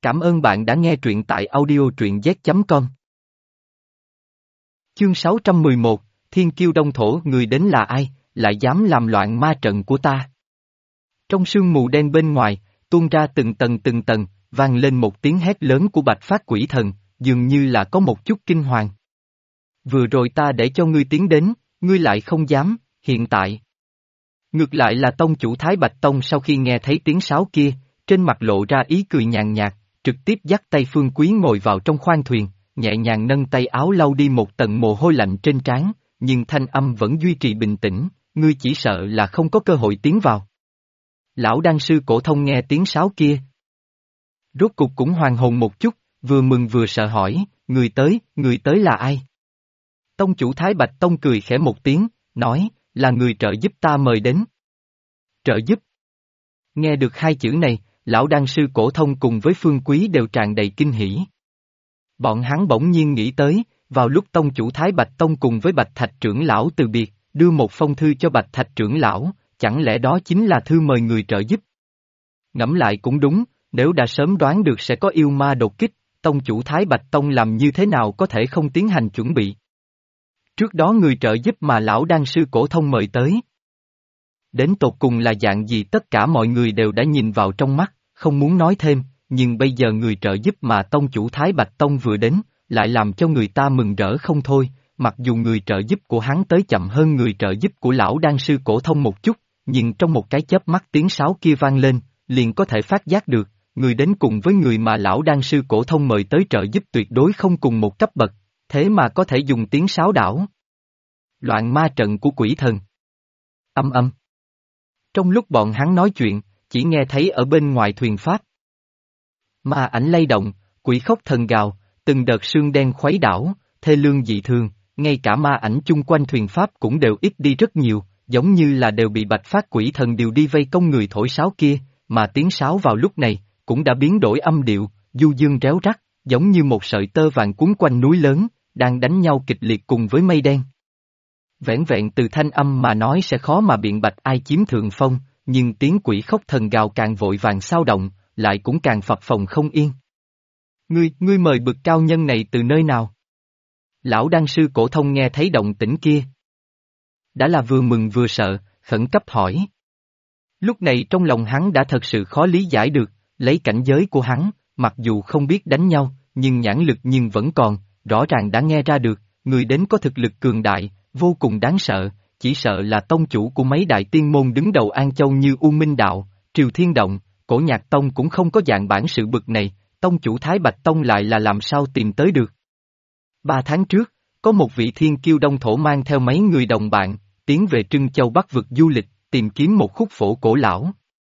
Cảm ơn bạn đã nghe truyện tại audio truyện z.com. Chương 611, Thiên Kiêu Đông Thổ, người đến là ai, lại dám làm loạn ma trận của ta. Trong sương mù đen bên ngoài, tuôn ra từng tầng, vang lên một tiếng hét lớn của Bạch Phát Quỷ Thần, dường như là có một chút kinh hoàng. Vừa rồi ta để cho ngươi tiến đến, ngươi lại không dám, hiện tại. Ngược lại là tông chủ Thái Bạch Tông sau khi nghe thấy tiếng sáo kia, trên mặt lộ ra ý cười nhàn nhạt, trực tiếp dắt tay Phương Quý ngồi vào trong khoang thuyền, nhẹ nhàng nâng tay áo lau đi một tầng mồ hôi lạnh trên trán, nhưng thanh âm vẫn duy trì bình tĩnh, ngươi chỉ sợ là không có cơ hội tiến vào. Lão đan sư Cổ Thông nghe tiếng sáo kia. Rốt cục cũng hoàn hồn một chút, vừa mừng vừa sợ hỏi, người tới là ai? Tông chủ Thái Bạch Tông cười khẽ một tiếng, nói, là người trợ giúp ta mời đến. Trợ giúp? Nghe được hai chữ này, lão đan sư Cổ Thông cùng với Phương Quý đều tràn đầy kinh hỉ. Bọn hắn bỗng nhiên nghĩ tới, vào lúc tông chủ Thái Bạch Tông cùng với Bạch Thạch trưởng lão từ biệt, đưa một phong thư cho Bạch Thạch trưởng lão, chẳng lẽ đó chính là thư mời người trợ giúp? Ngẫm lại cũng đúng, nếu đã sớm đoán được sẽ có yêu ma đột kích, tông chủ Thái Bạch Tông làm như thế nào có thể không tiến hành chuẩn bị? Trước đó người trợ giúp mà lão đan sư Cổ Thông mời tới. Đến tột cùng là dạng gì tất cả mọi người đều đã nhìn vào trong mắt, không muốn nói thêm, nhưng bây giờ người trợ giúp mà tông chủ Thái Bạch Tông vừa đến, lại làm cho người ta mừng rỡ không thôi, mặc dù người trợ giúp của hắn tới chậm hơn người trợ giúp của lão đan sư Cổ Thông một chút, nhưng trong một cái chớp mắt tiếng sáo kia vang lên, liền có thể phát giác được, người đến cùng với người mà lão đan sư Cổ Thông mời tới trợ giúp tuyệt đối không cùng một cấp bậc, thế mà có thể dùng tiếng sáo đảo. Loạn ma trận của quỷ thần. Âm âm. Trong lúc bọn hắn nói chuyện, chỉ nghe thấy ở bên ngoài thuyền pháp. Ma ảnh lay động, quỷ khóc thần gào, từng đợt sương đen khuấy đảo, thê lương dị thường, ngay cả ma ảnh chung quanh thuyền pháp cũng đều ít đi rất nhiều, giống như là đều bị Bạch Phát Quỷ Thần điều đi vây công người thổi sáo kia, mà tiếng sáo vào lúc này, cũng đã biến đổi âm điệu, du dương réo rắt, giống như một sợi tơ vàng cuốn quanh núi lớn, đang đánh nhau kịch liệt cùng với mây đen. Vẻn vẹn từ thanh âm mà nói sẽ khó mà biện bạch ai chiếm thượng phong, nhưng tiếng quỷ khóc thần gào càng vội vàng xao động, lại cũng càng phập phồng không yên. Ngươi mời bực cao nhân này từ nơi nào? Lão đan sư Cổ Thông nghe thấy động tĩnh kia. Đã là vừa mừng vừa sợ, khẩn cấp hỏi. Lúc này trong lòng hắn đã thật sự khó lý giải được, lấy cảnh giới của hắn, mặc dù không biết đánh nhau, nhưng nhãn lực nhưng vẫn còn, rõ ràng đã nghe ra được, người đến có thực lực cường đại, vô cùng đáng sợ, chỉ sợ là tông chủ của mấy đại tiên môn đứng đầu An Châu như U Minh Đạo, Triều Thiên Động, Cổ Nhạc Tông cũng không có dạng bản sự bực này, tông chủ Thái Bạch Tông lại là làm sao tìm tới được. 3 tháng trước, có một vị thiên kiêu đông thổ mang theo mấy người đồng bạn, tiến về Trưng Châu Bắc vực du lịch, tìm kiếm một khúc phổ cổ lão.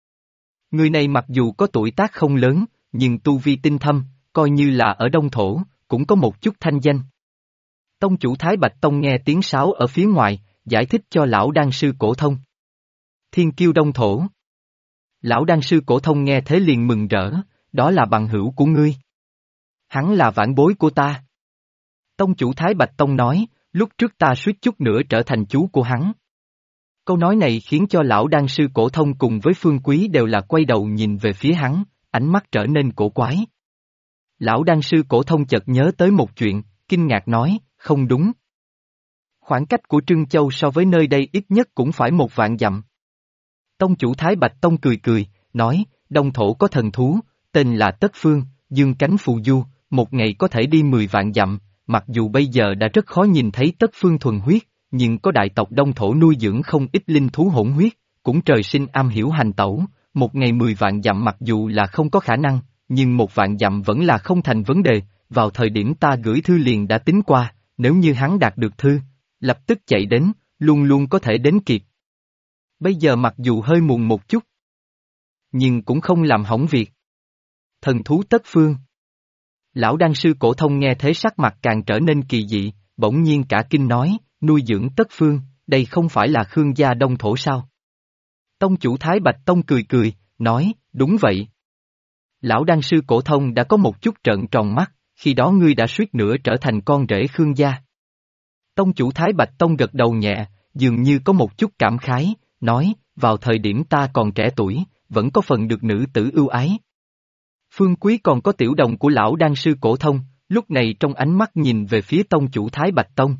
Người này mặc dù có tuổi tác không lớn, nhưng tu vi tinh thâm, coi như là ở đông thổ, cũng có một chút thanh danh. Tông chủ Thái Bạch Tông nghe tiếng sáo ở phía ngoài, giải thích cho lão đan sư Cổ Thông. Thiên kiêu đông thổ. Lão đan sư Cổ Thông nghe thế liền mừng rỡ, đó là bằng hữu của ngươi. Hắn là vãn bối của ta. Tông chủ Thái Bạch Tông nói, lúc trước ta suýt chút nữa trở thành chú của hắn. Câu nói này khiến cho lão đan sư Cổ Thông cùng với Phương Quý đều là quay đầu nhìn về phía hắn, ánh mắt trở nên cổ quái. Lão đan sư Cổ Thông chợt nhớ tới một chuyện, kinh ngạc nói, không đúng. Khoảng cách của Trưng Châu so với nơi đây ít nhất cũng phải 1 vạn dặm. Tông chủ Thái Bạch Tông cười, nói, đông thổ có thần thú, tên là Tất Phương, dương cánh phù du, một ngày có thể đi 10 vạn dặm, mặc dù bây giờ đã rất khó nhìn thấy Tất Phương thuần huyết, nhưng có đại tộc đông thổ nuôi dưỡng không ít linh thú hỗn huyết, cũng trời sinh am hiểu hành tẩu, một ngày 10 vạn dặm mặc dù là không có khả năng, nhưng 1 vạn dặm vẫn là không thành vấn đề, vào thời điểm ta gửi thư liền đã tính qua, nếu như hắn đạt được thư, lập tức chạy đến, luôn luôn có thể đến kịp. Bây giờ mặc dù hơi muộn một chút, nhưng cũng không làm hỏng việc. Thần thú Tất Phương. Lão đan sư Cổ Thông nghe thế sắc mặt càng trở nên kỳ dị, bỗng nhiên cả kinh nói, nuôi dưỡng Tất Phương, đây không phải là Khương gia đông thổ sao? Tông chủ Thái Bạch Tông cười, nói, đúng vậy. Lão đan sư Cổ Thông đã có một chút trợn tròn mắt, khi đó ngươi đã suýt nữa trở thành con rể Khương gia. Tông chủ Thái Bạch Tông gật đầu nhẹ, dường như có một chút cảm khái, nói, vào thời điểm ta còn trẻ tuổi, vẫn có phần được nữ tử ưu ái. Phương Quý còn có tiểu đồng của lão đan sư cổ thông, lúc này trong ánh mắt nhìn về phía tông chủ Thái Bạch Tông.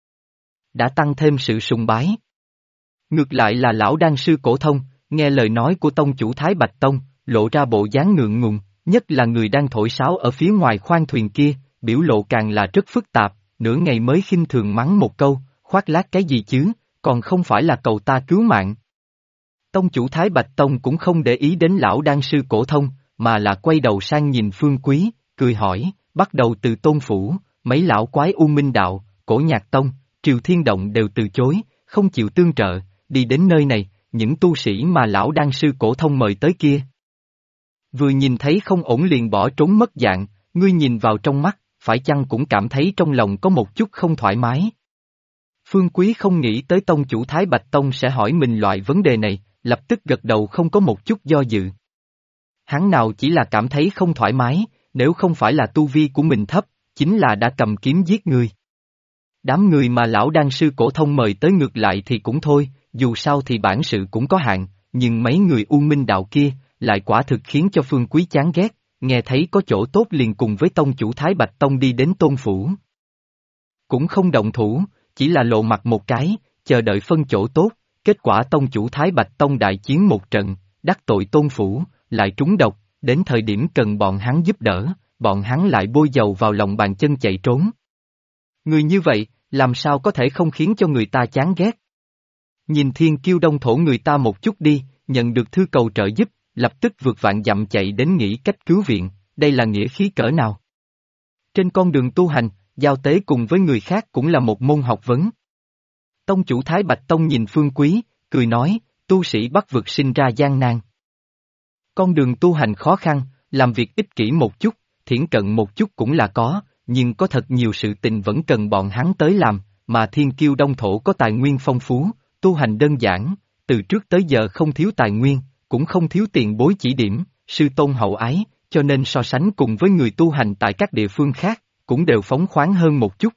Đã tăng thêm sự sùng bái. Ngược lại là lão đan sư cổ thông, nghe lời nói của tông chủ Thái Bạch Tông, lộ ra bộ dáng ngượng ngùng, nhất là người đang thổi sáo ở phía ngoài khoang thuyền kia, biểu lộ càng là rất phức tạp, nửa ngày mới khinh thường mắng một câu, khoác lác cái gì chứ, còn không phải là cầu ta cứu mạng. Tông chủ Thái Bạch Tông cũng không để ý đến lão đan sư cổ thông, mà là quay đầu sang nhìn Phương Quý, cười hỏi, bắt đầu từ Tôn Phủ, mấy lão quái U Minh Đạo, Cổ Nhạc Tông, Triều Thiên Động đều từ chối, không chịu tương trợ, đi đến nơi này, những tu sĩ mà lão đan sư cổ thông mời tới kia. Vừa nhìn thấy không ổn liền bỏ trốn mất dạng, ngươi nhìn vào trong mắt, phải chăng cũng cảm thấy trong lòng có một chút không thoải mái. Phương Quý không nghĩ tới tông chủ Thái Bạch Tông sẽ hỏi mình loại vấn đề này, lập tức gật đầu không có một chút do dự. Hắn nào chỉ là cảm thấy không thoải mái, nếu không phải là tu vi của mình thấp, chính là đã cầm kiếm giết người. Đám người mà lão đan sư cổ thông mời tới ngược lại thì cũng thôi, dù sao thì bản sự cũng có hạn, nhưng mấy người U Minh Đạo kia, lại quả thực khiến cho Phương Quý chán ghét, nghe thấy có chỗ tốt liền cùng với tông chủ Thái Bạch Tông đi đến Tôn Phủ. Cũng không động thủ, chỉ là lộ mặt một cái, chờ đợi phân chỗ tốt, kết quả tông chủ Thái Bạch Tông đại chiến một trận, đắc tội Tôn Phủ, lại trúng độc, đến thời điểm cần bọn hắn giúp đỡ, bọn hắn lại bôi dầu vào lòng bàn chân chạy trốn. Người như vậy, làm sao có thể không khiến cho người ta chán ghét? Nhìn Thiên Kiêu Đông Thổ người ta một chút đi, nhận được thư cầu trợ giúp, lập tức vượt vạn dặm chạy đến nghĩ cách cứu viện, đây là nghĩa khí cỡ nào? Trên con đường tu hành, giao tế cùng với người khác cũng là một môn học vấn. Tông chủ Thái Bạch Tông nhìn Phương Quý, cười nói, tu sĩ Bắc vực sinh ra gian nan. Con đường tu hành khó khăn, làm việc ích kỷ một chút, thiển cận một chút cũng là có, nhưng có thật nhiều sự tình vẫn cần bọn hắn tới làm, mà Thiên Kiêu Đông Thổ có tài nguyên phong phú, tu hành đơn giản, từ trước tới giờ không thiếu tài nguyên, cũng không thiếu tiền bối chỉ điểm, sư tôn hậu ái, cho nên so sánh cùng với người tu hành tại các địa phương khác, cũng đều phóng khoáng hơn một chút.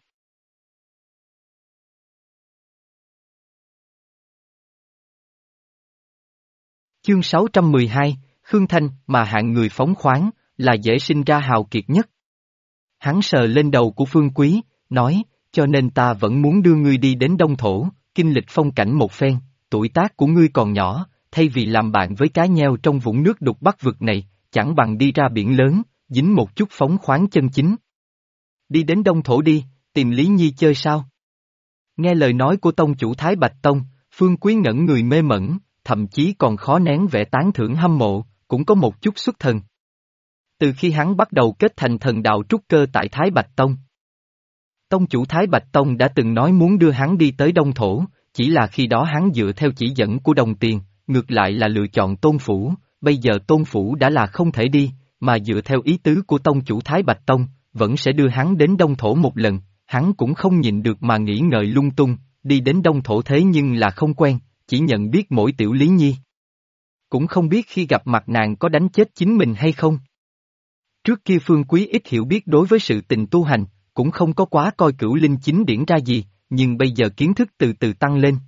Chương 612, Khương Thanh, mà hạng người phóng khoáng, là dễ sinh ra hào kiệt nhất. Hắn sờ lên đầu của Phương Quý, nói, cho nên ta vẫn muốn đưa ngươi đi đến Đông Thổ, kinh lịch phong cảnh một phen, tuổi tác của ngươi còn nhỏ, thay vì làm bạn với cá nheo trong vũng nước đục Bắc vực này, chẳng bằng đi ra biển lớn, dính một chút phóng khoáng chân chính. Đi đến Đông Thổ đi, tìm Lý Nhi chơi sao? Nghe lời nói của tông chủ Thái Bạch Tông, Phương Quý ngẩn người mê mẩn, thậm chí còn khó nén vẻ tán thưởng hâm mộ, cũng có một chút xuất thần. Từ khi hắn bắt đầu kết thành thần đạo trúc cơ tại Thái Bạch Tông, tông chủ Thái Bạch Tông đã từng nói muốn đưa hắn đi tới Đông Thổ, chỉ là khi đó hắn dựa theo chỉ dẫn của đồng tiền, ngược lại là lựa chọn Tôn Phủ, bây giờ Tôn Phủ đã là không thể đi, mà dựa theo ý tứ của tông chủ Thái Bạch Tông, vẫn sẽ đưa hắn đến Đông Thổ một lần, hắn cũng không nhịn được mà nghĩ ngợi lung tung, đi đến Đông Thổ thế nhưng là không quen, chỉ nhận biết mỗi tiểu Lý Nhi. Cũng không biết khi gặp mặt nàng có đánh chết chính mình hay không. Trước kia Phương Quý ít hiểu biết đối với sự tình tu hành, cũng không có quá coi Cửu Linh chính điển ra gì, nhưng bây giờ kiến thức từ từ tăng lên.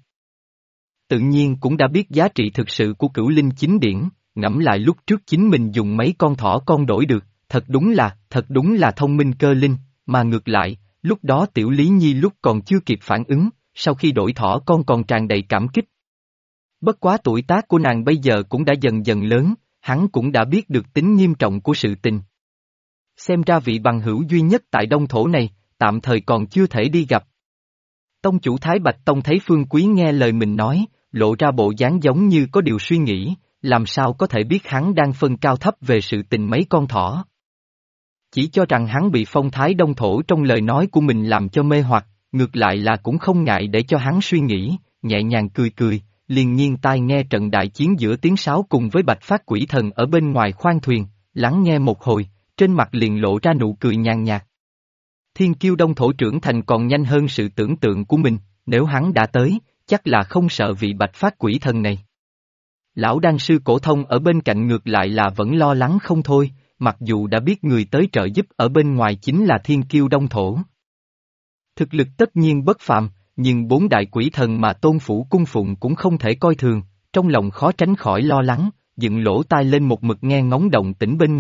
Tự nhiên cũng đã biết giá trị thực sự của Cửu Linh chính điển, ngẫm lại lúc trước chính mình dùng mấy con thỏ con đổi được, thật đúng là thông minh cơ linh, mà ngược lại, lúc đó tiểu Lý Nhi lúc còn chưa kịp phản ứng, sau khi đổi thỏ con còn tràn đầy cảm kích. Bất quá tuổi tác của nàng bây giờ cũng đã dần dần lớn, hắn cũng đã biết được tính nghiêm trọng của sự tình. Xem ra vị bằng hữu duy nhất tại Đông Thổ này, tạm thời còn chưa thể đi gặp. Tông chủ Thái Bạch Tông thấy Phương Quý nghe lời mình nói, lộ ra bộ dáng giống như có điều suy nghĩ, làm sao có thể biết hắn đang phân cao thấp về sự tình mấy con thỏ. Chỉ cho rằng hắn bị phong thái Đông Thổ trong lời nói của mình làm cho mê hoặc, ngược lại là cũng không ngại để cho hắn suy nghĩ, nhẹ nhàng cười cười, liền nghiêng tai nghe trận đại chiến giữa tiếng sáo cùng với Bạch Phát Quỷ Thần ở bên ngoài khoang thuyền, lắng nghe một hồi, trên mặt liền lộ ra nụ cười nhàn nhạt. Thiên Kiêu Đông Thổ trưởng thành còn nhanh hơn sự tưởng tượng của mình, nếu hắn đã tới, chắc là không sợ vị Bạch Phát Quỷ Thần này. Lão đan sư cổ thông ở bên cạnh ngược lại là vẫn lo lắng không thôi, mặc dù đã biết người tới trợ giúp ở bên ngoài chính là Thiên Kiêu Đông Thổ. Thực lực tất nhiên bất phàm, nhưng bốn đại quỷ thần mà Tôn Phủ cung phụng cũng không thể coi thường, trong lòng khó tránh khỏi lo lắng, dựng lỗ tai lên một mực nghe ngóng động tĩnh bên ngoài,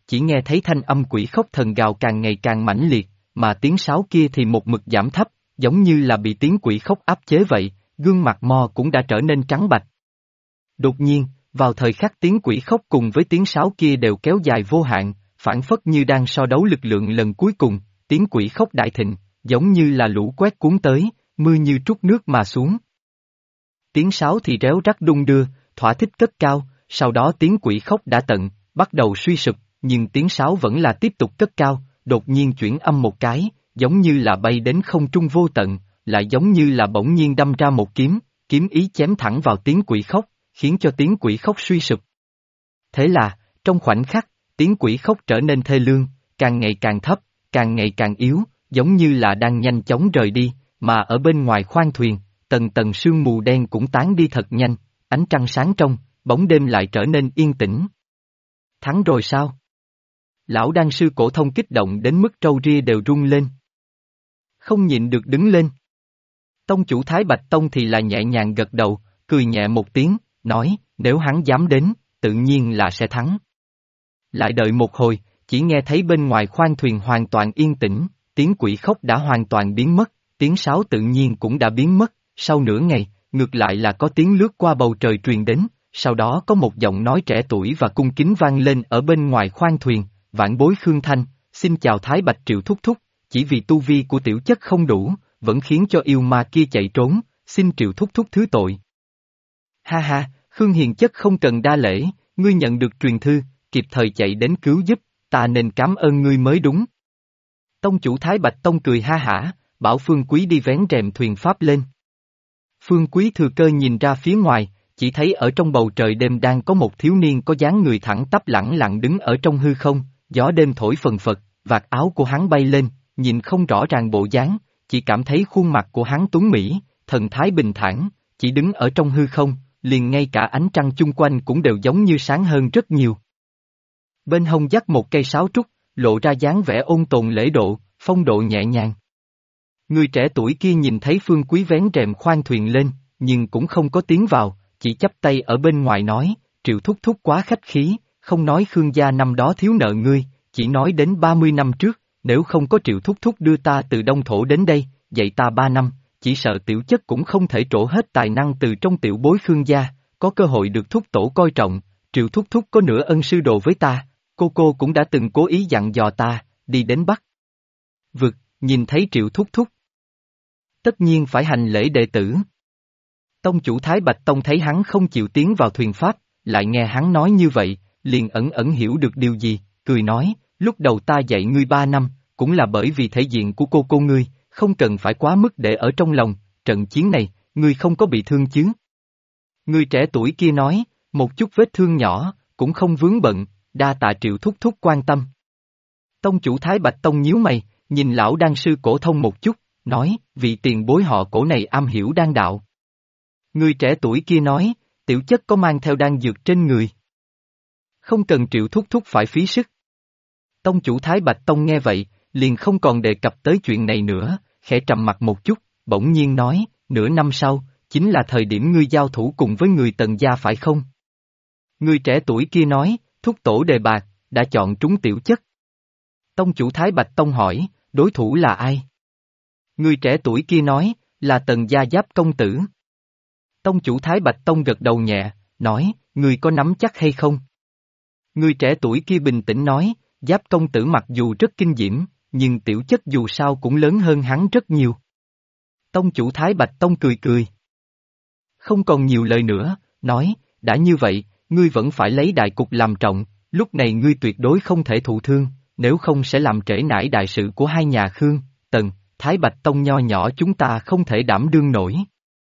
chỉ nghe thấy thanh âm quỷ khóc thần gào càng ngày càng mãnh liệt, mà tiếng sáo kia thì một mực giảm thấp, giống như là bị tiếng quỷ khóc áp chế vậy, gương mặt Mo cũng đã trở nên trắng bạch. Đột nhiên, vào thời khắc tiếng quỷ khóc cùng với tiếng sáo kia đều kéo dài vô hạn, phảng phất như đang so đấu lực lượng lần cuối cùng, tiếng quỷ khóc đại thịnh, giống như là lũ quét cuốn tới, mưa như trút nước mà xuống. Tiếng sáo thì réo rắt đung đưa, thỏa thích cất cao, sau đó tiếng quỷ khóc đã tận, bắt đầu suy sụp, nhưng tiếng sáo vẫn là tiếp tục cất cao, đột nhiên chuyển âm một cái, giống như là bay đến không trung vô tận, lại giống như là bỗng nhiên đâm ra một kiếm, kiếm ý chém thẳng vào tiếng quỷ khóc, khiến cho tiếng quỷ khóc suy sụp. Thế là, trong khoảnh khắc, tiếng quỷ khóc trở nên thê lương, càng ngày càng thấp, càng ngày càng yếu, giống như là đang nhanh chóng rời đi, mà ở bên ngoài khoang thuyền, tầng tầng sương mù đen cũng tán đi thật nhanh, ánh trăng sáng trong, bóng đêm lại trở nên yên tĩnh. Thắng rồi sao? Lão đan sư Cổ Thông kích động đến mức râu ria đều rung lên. Không nhịn được đứng lên. Tông chủ Thái Bạch Tông thì là nhẹ nhàng gật đầu, cười nhẹ một tiếng, nói, nếu hắn dám đến, tự nhiên là sẽ thắng. Lại đợi một hồi, chỉ nghe thấy bên ngoài khoang thuyền hoàn toàn yên tĩnh, tiếng quỷ khóc đã hoàn toàn biến mất, tiếng sáo tự nhiên cũng đã biến mất, sau nửa ngày, ngược lại là có tiếng lướt qua bầu trời truyền đến, sau đó có một giọng nói trẻ tuổi và cung kính vang lên ở bên ngoài khoang thuyền, vãn bối Khương Thanh, xin chào Thái Bạch Triệu thúc thúc, chỉ vì tu vi của tiểu chất không đủ, vẫn khiến cho yêu ma kia chạy trốn, xin Triệu thúc thúc thứ tội. Ha ha, Khương Hiền chất không cần đa lễ, ngươi nhận được truyền thư, kịp thời chạy đến cứu giúp, ta nên cảm ơn ngươi mới đúng. Tông chủ Thái Bạch Tông cười ha hả, bảo Phương Quý đi vén rèm thuyền pháp lên. Phương Quý thừa cơ nhìn ra phía ngoài, chỉ thấy ở trong bầu trời đêm đang có một thiếu niên có dáng người thẳng tắp lẳng lặng đứng ở trong hư không, gió đêm thổi phần phật, vạt áo của hắn bay lên, nhìn không rõ ràng bộ dáng, chỉ cảm thấy khuôn mặt của hắn tuấn mỹ, thần thái bình thản, chỉ đứng ở trong hư không, liền ngay cả ánh trăng chung quanh cũng đều giống như sáng hơn rất nhiều. Bên hông dắt một cây sáo trúc, lộ ra dáng vẻ ôn tồn lễ độ, phong độ nhẹ nhàng. Người trẻ tuổi kia nhìn thấy Phương Quý vén rèm khoang thuyền lên, nhưng cũng không có tiến vào, chỉ chắp tay ở bên ngoài nói, Triệu thúc thúc quá khách khí, không nói Khương gia năm đó thiếu nợ ngươi, chỉ nói đến 30 năm trước, nếu không có Triệu thúc thúc đưa ta từ Đông Thổ đến đây, dạy ta 3 năm, chỉ sợ tiểu chất cũng không thể trổ hết tài năng từ trong tiểu bối Khương gia, có cơ hội được thúc tổ coi trọng, Triệu thúc thúc có nửa ân sư đồ với ta, cô cũng đã từng cố ý dặn dò ta, đi đến Bắc Vực, nhìn thấy Triệu thúc thúc. Tất nhiên phải hành lễ đệ tử. Tông chủ Thái Bạch Tông thấy hắn không chịu tiến vào thuyền pháp, lại nghe hắn nói như vậy, liền ẩn ẩn hiểu được điều gì, cười nói, lúc đầu ta dạy ngươi 3 năm, cũng là bởi vì thể diện của cô ngươi, không cần phải quá mức để ở trong lòng, trận chiến này, ngươi không có bị thương chứ. Người trẻ tuổi kia nói, một chút vết thương nhỏ, cũng không vướng bận, đa tạ Triệu thúc thúc quan tâm. Tông chủ Thái Bạch Tông nhíu mày, nhìn lão đan sư Cổ Thông một chút, nói, vị tiền bối họ Cổ này am hiểu đan đạo. Người trẻ tuổi kia nói, tiểu chất có mang theo đan dược trên người. Không cần Triệu thúc thúc phải phí sức. Tông chủ Thái Bạch Tông nghe vậy, liền không còn đề cập tới chuyện này nữa, khẽ trầm mặt một chút, bỗng nhiên nói, nửa năm sau, chính là thời điểm ngươi giao thủ cùng với người Tần gia phải không? Người trẻ tuổi kia nói, thúc tổ đề bạc, đã chọn trúng tiểu chất. Tông chủ Thái Bạch Tông hỏi, đối thủ là ai? Người trẻ tuổi kia nói, là Tần gia Giáp công tử. Tông chủ Thái Bạch Tông gật đầu nhẹ, nói, ngươi có nắm chắc hay không? Người trẻ tuổi kia bình tĩnh nói, Giáp công tử mặc dù rất kinh diễm, nhưng tiểu chất dù sao cũng lớn hơn hắn rất nhiều. Tông chủ Thái Bạch Tông cười cười. Không còn nhiều lời nữa, nói, đã như vậy, ngươi vẫn phải lấy đại cục làm trọng, lúc này ngươi tuyệt đối không thể thụ thương, nếu không sẽ làm trễ nải đại sự của hai nhà Khương, Tần, Thái Bạch Tông nho nhỏ chúng ta không thể đảm đương nổi.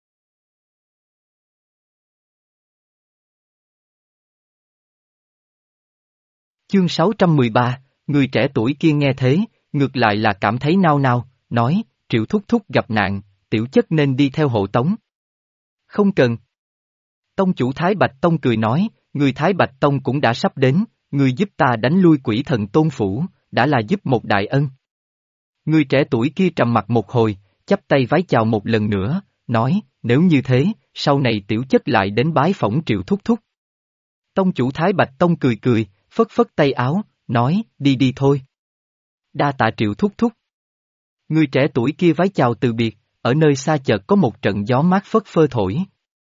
Chương 613, người trẻ tuổi kia nghe thế, ngược lại là cảm thấy nao nao, nói, Triệu thúc thúc gặp nạn, tiểu chất nên đi theo hộ tống. Không cần. Tông chủ Thái Bạch Tông cười nói, người Thái Bạch Tông cũng đã sắp đến, người giúp ta đánh lui quỷ thần Tôn Phủ, đã là giúp một đại ân. Người trẻ tuổi kia trầm mặt một hồi, chắp tay vái chào một lần nữa, nói, nếu như thế, sau này tiểu chất lại đến bái phỏng Triệu thúc thúc. Tông chủ Thái Bạch Tông cười cười, phất phất tay áo, nói, đi đi thôi. Đa tạ Triệu thúc thúc. Người trẻ tuổi kia vái chào từ biệt, ở nơi xa chợt có một trận gió mát phất phơ thổi.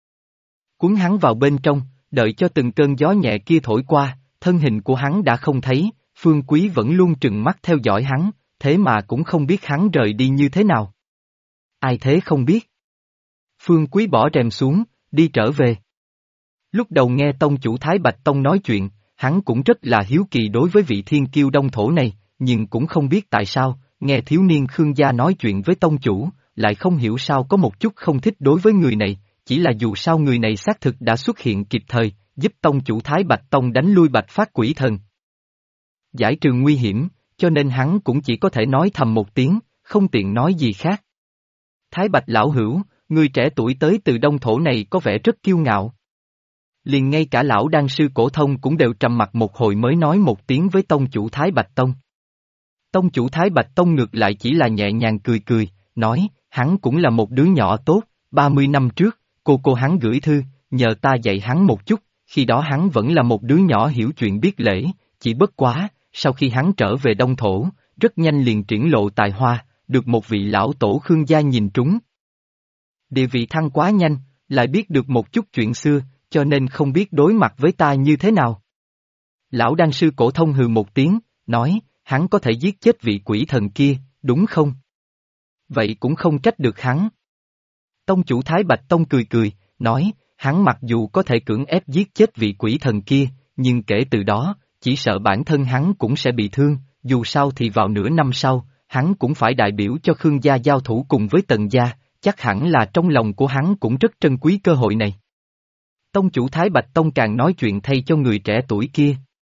Cuốn hắn vào bên trong, đợi cho từng cơn gió nhẹ kia thổi qua, thân hình của hắn đã không thấy, Phương Quý vẫn luôn trừng mắt theo dõi hắn, thế mà cũng không biết hắn rời đi như thế nào. Ai thế không biết? Phương Quý bỏ rèm xuống, đi trở về. Lúc đầu nghe tông chủ Thái Bạch Tông nói chuyện, hắn cũng rất là hiếu kỳ đối với vị thiên kiêu đông thổ này, nhưng cũng không biết tại sao, nghe thiếu niên Khương gia nói chuyện với tông chủ, lại không hiểu sao có một chút không thích đối với người này, chỉ là dù sao người này xác thực đã xuất hiện kịp thời, giúp tông chủ Thái Bạch Tông đánh lui Bạch Phát Quỷ Thần. Giải trừ nguy hiểm, cho nên hắn cũng chỉ có thể nói thầm một tiếng, không tiện nói gì khác. Thái Bạch lão hữu, người trẻ tuổi tới từ đông thổ này có vẻ rất kiêu ngạo. Liền ngay cả lão đan sư cổ thông cũng đều trầm mặc một hồi mới nói một tiếng với tông chủ Thái Bạch Tông. Tông chủ Thái Bạch Tông ngược lại chỉ là nhẹ nhàng cười cười, nói, hắn cũng là một đứa nhỏ tốt, 30 năm trước, cô hắn gửi thư, nhờ ta dạy hắn một chút, khi đó hắn vẫn là một đứa nhỏ hiểu chuyện biết lễ, chỉ bất quá, sau khi hắn trở về đông thổ, rất nhanh liền triển lộ tài hoa, được một vị lão tổ Khương gia nhìn trúng. Địa vị thăng quá nhanh, lại biết được một chút chuyện xưa, cho nên không biết đối mặt với ta như thế nào. Lão đan sư cổ thông hừ một tiếng, nói, hắn có thể giết chết vị quỷ thần kia, đúng không? Vậy cũng không trách được hắn. Tông chủ Thái Bạch Tông cười cười, nói, hắn mặc dù có thể cưỡng ép giết chết vị quỷ thần kia, nhưng kể từ đó, chỉ sợ bản thân hắn cũng sẽ bị thương, dù sao thì vào nửa năm sau, hắn cũng phải đại biểu cho Khương gia giao thủ cùng với Tần gia, chắc hẳn là trong lòng của hắn cũng rất trân quý cơ hội này. Tông chủ Thái Bạch Tông càng nói chuyện thay cho người trẻ tuổi kia.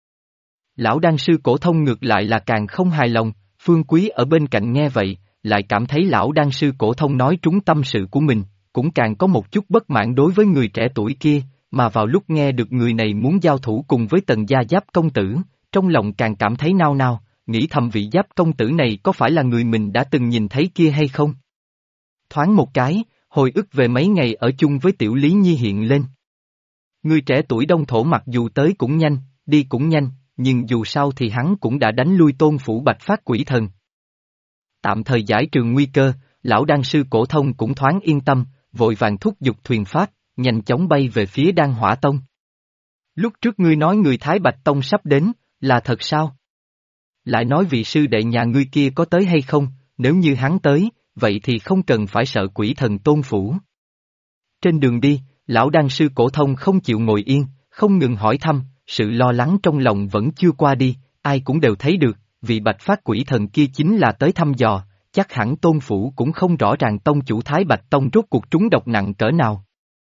Lão đan sư cổ thông ngược lại là càng không hài lòng, Phương Quý ở bên cạnh nghe vậy, lại cảm thấy lão đan sư cổ thông nói trúng tâm sự của mình, cũng càng có một chút bất mãn đối với người trẻ tuổi kia, mà vào lúc nghe được người này muốn giao thủ cùng với Tần gia Giáp công tử, trong lòng càng cảm thấy nao nao, nghĩ thầm vị Giáp công tử này có phải là người mình đã từng nhìn thấy kia hay không? Thoáng một cái, hồi ức về mấy ngày ở chung với Tiểu Lý Nhi hiện lên. Người trẻ tuổi đông thổ mặc dù tới cũng nhanh, đi cũng nhanh, nhưng dù sao thì hắn cũng đã đánh lui Tôn phủ Bạch Phát Quỷ Thần. Tạm thời giải trừ nguy cơ, lão đan sư cổ thông cũng thoáng yên tâm, vội vàng thúc giục thuyền pháp, nhanh chóng bay về phía Đan Hỏa Tông. Lúc trước ngươi nói người Thái Bạch Tông sắp đến, là thật sao? Lại nói vị sư đệ nhà ngươi kia có tới hay không, nếu như hắn tới, vậy thì không cần phải sợ quỷ thần Tôn phủ. Trên đường đi, lão đan sư cổ thông không chịu ngồi yên, không ngừng hỏi thăm, sự lo lắng trong lòng vẫn chưa qua đi, ai cũng đều thấy được, vị Bạch Phát Quỷ Thần kia chính là tới thăm dò, chắc hẳn Tôn phủ cũng không rõ ràng tông chủ Thái Bạch Tông rốt cuộc trúng độc nặng cỡ nào.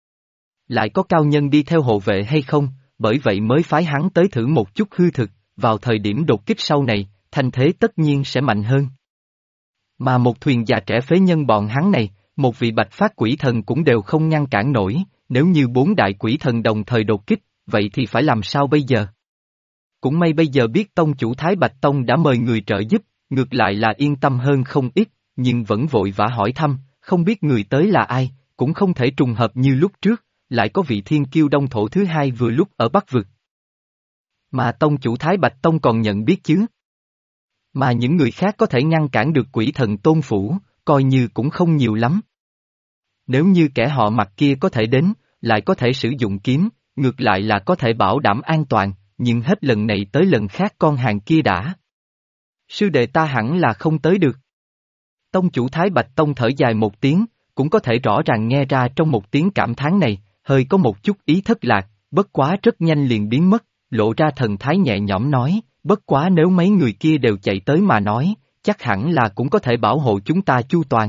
Lại có cao nhân đi theo hộ vệ hay không, bởi vậy mới phái hắn tới thử một chút hư thực, vào thời điểm đột kích sau này, thanh thế tất nhiên sẽ mạnh hơn. Mà một thuyền già trẻ phế nhân bọn hắn này, một vị Bạch Phát Quỷ Thần cũng đều không ngăn cản nổi, nếu như 4 đại quỷ thần đồng thời đột kích, vậy thì phải làm sao bây giờ? Cũng may bây giờ biết tông chủ Thái Bạch Tông đã mời người trợ giúp, ngược lại là yên tâm hơn không ít, nhưng vẫn vội vã hỏi thăm, không biết người tới là ai, cũng không thể trùng hợp như lúc trước, lại có vị thiên kiêu đông thổ thứ hai vừa lúc ở Bắc Vực. Mà tông chủ Thái Bạch Tông còn nhận biết chứ? Mà những người khác có thể ngăn cản được quỷ thần Tôn phủ, coi như cũng không nhiều lắm. Nếu như kẻ họ mặt kia có thể đến, lại có thể sử dụng kiếm, ngược lại là có thể bảo đảm an toàn, nhưng hết lần này tới lần khác con hàng kia đã. Sư đệ ta hẳn là không tới được. Tông chủ Thái Bạch Tông thở dài một tiếng, cũng có thể rõ ràng nghe ra trong một tiếng cảm thán này, hơi có một chút ý thất lạc, bất quá rất nhanh liền biến mất, lộ ra thần thái nhẹ nhõm nói, bất quá nếu mấy người kia đều chạy tới mà nói, chắc hẳn là cũng có thể bảo hộ chúng ta chu toàn.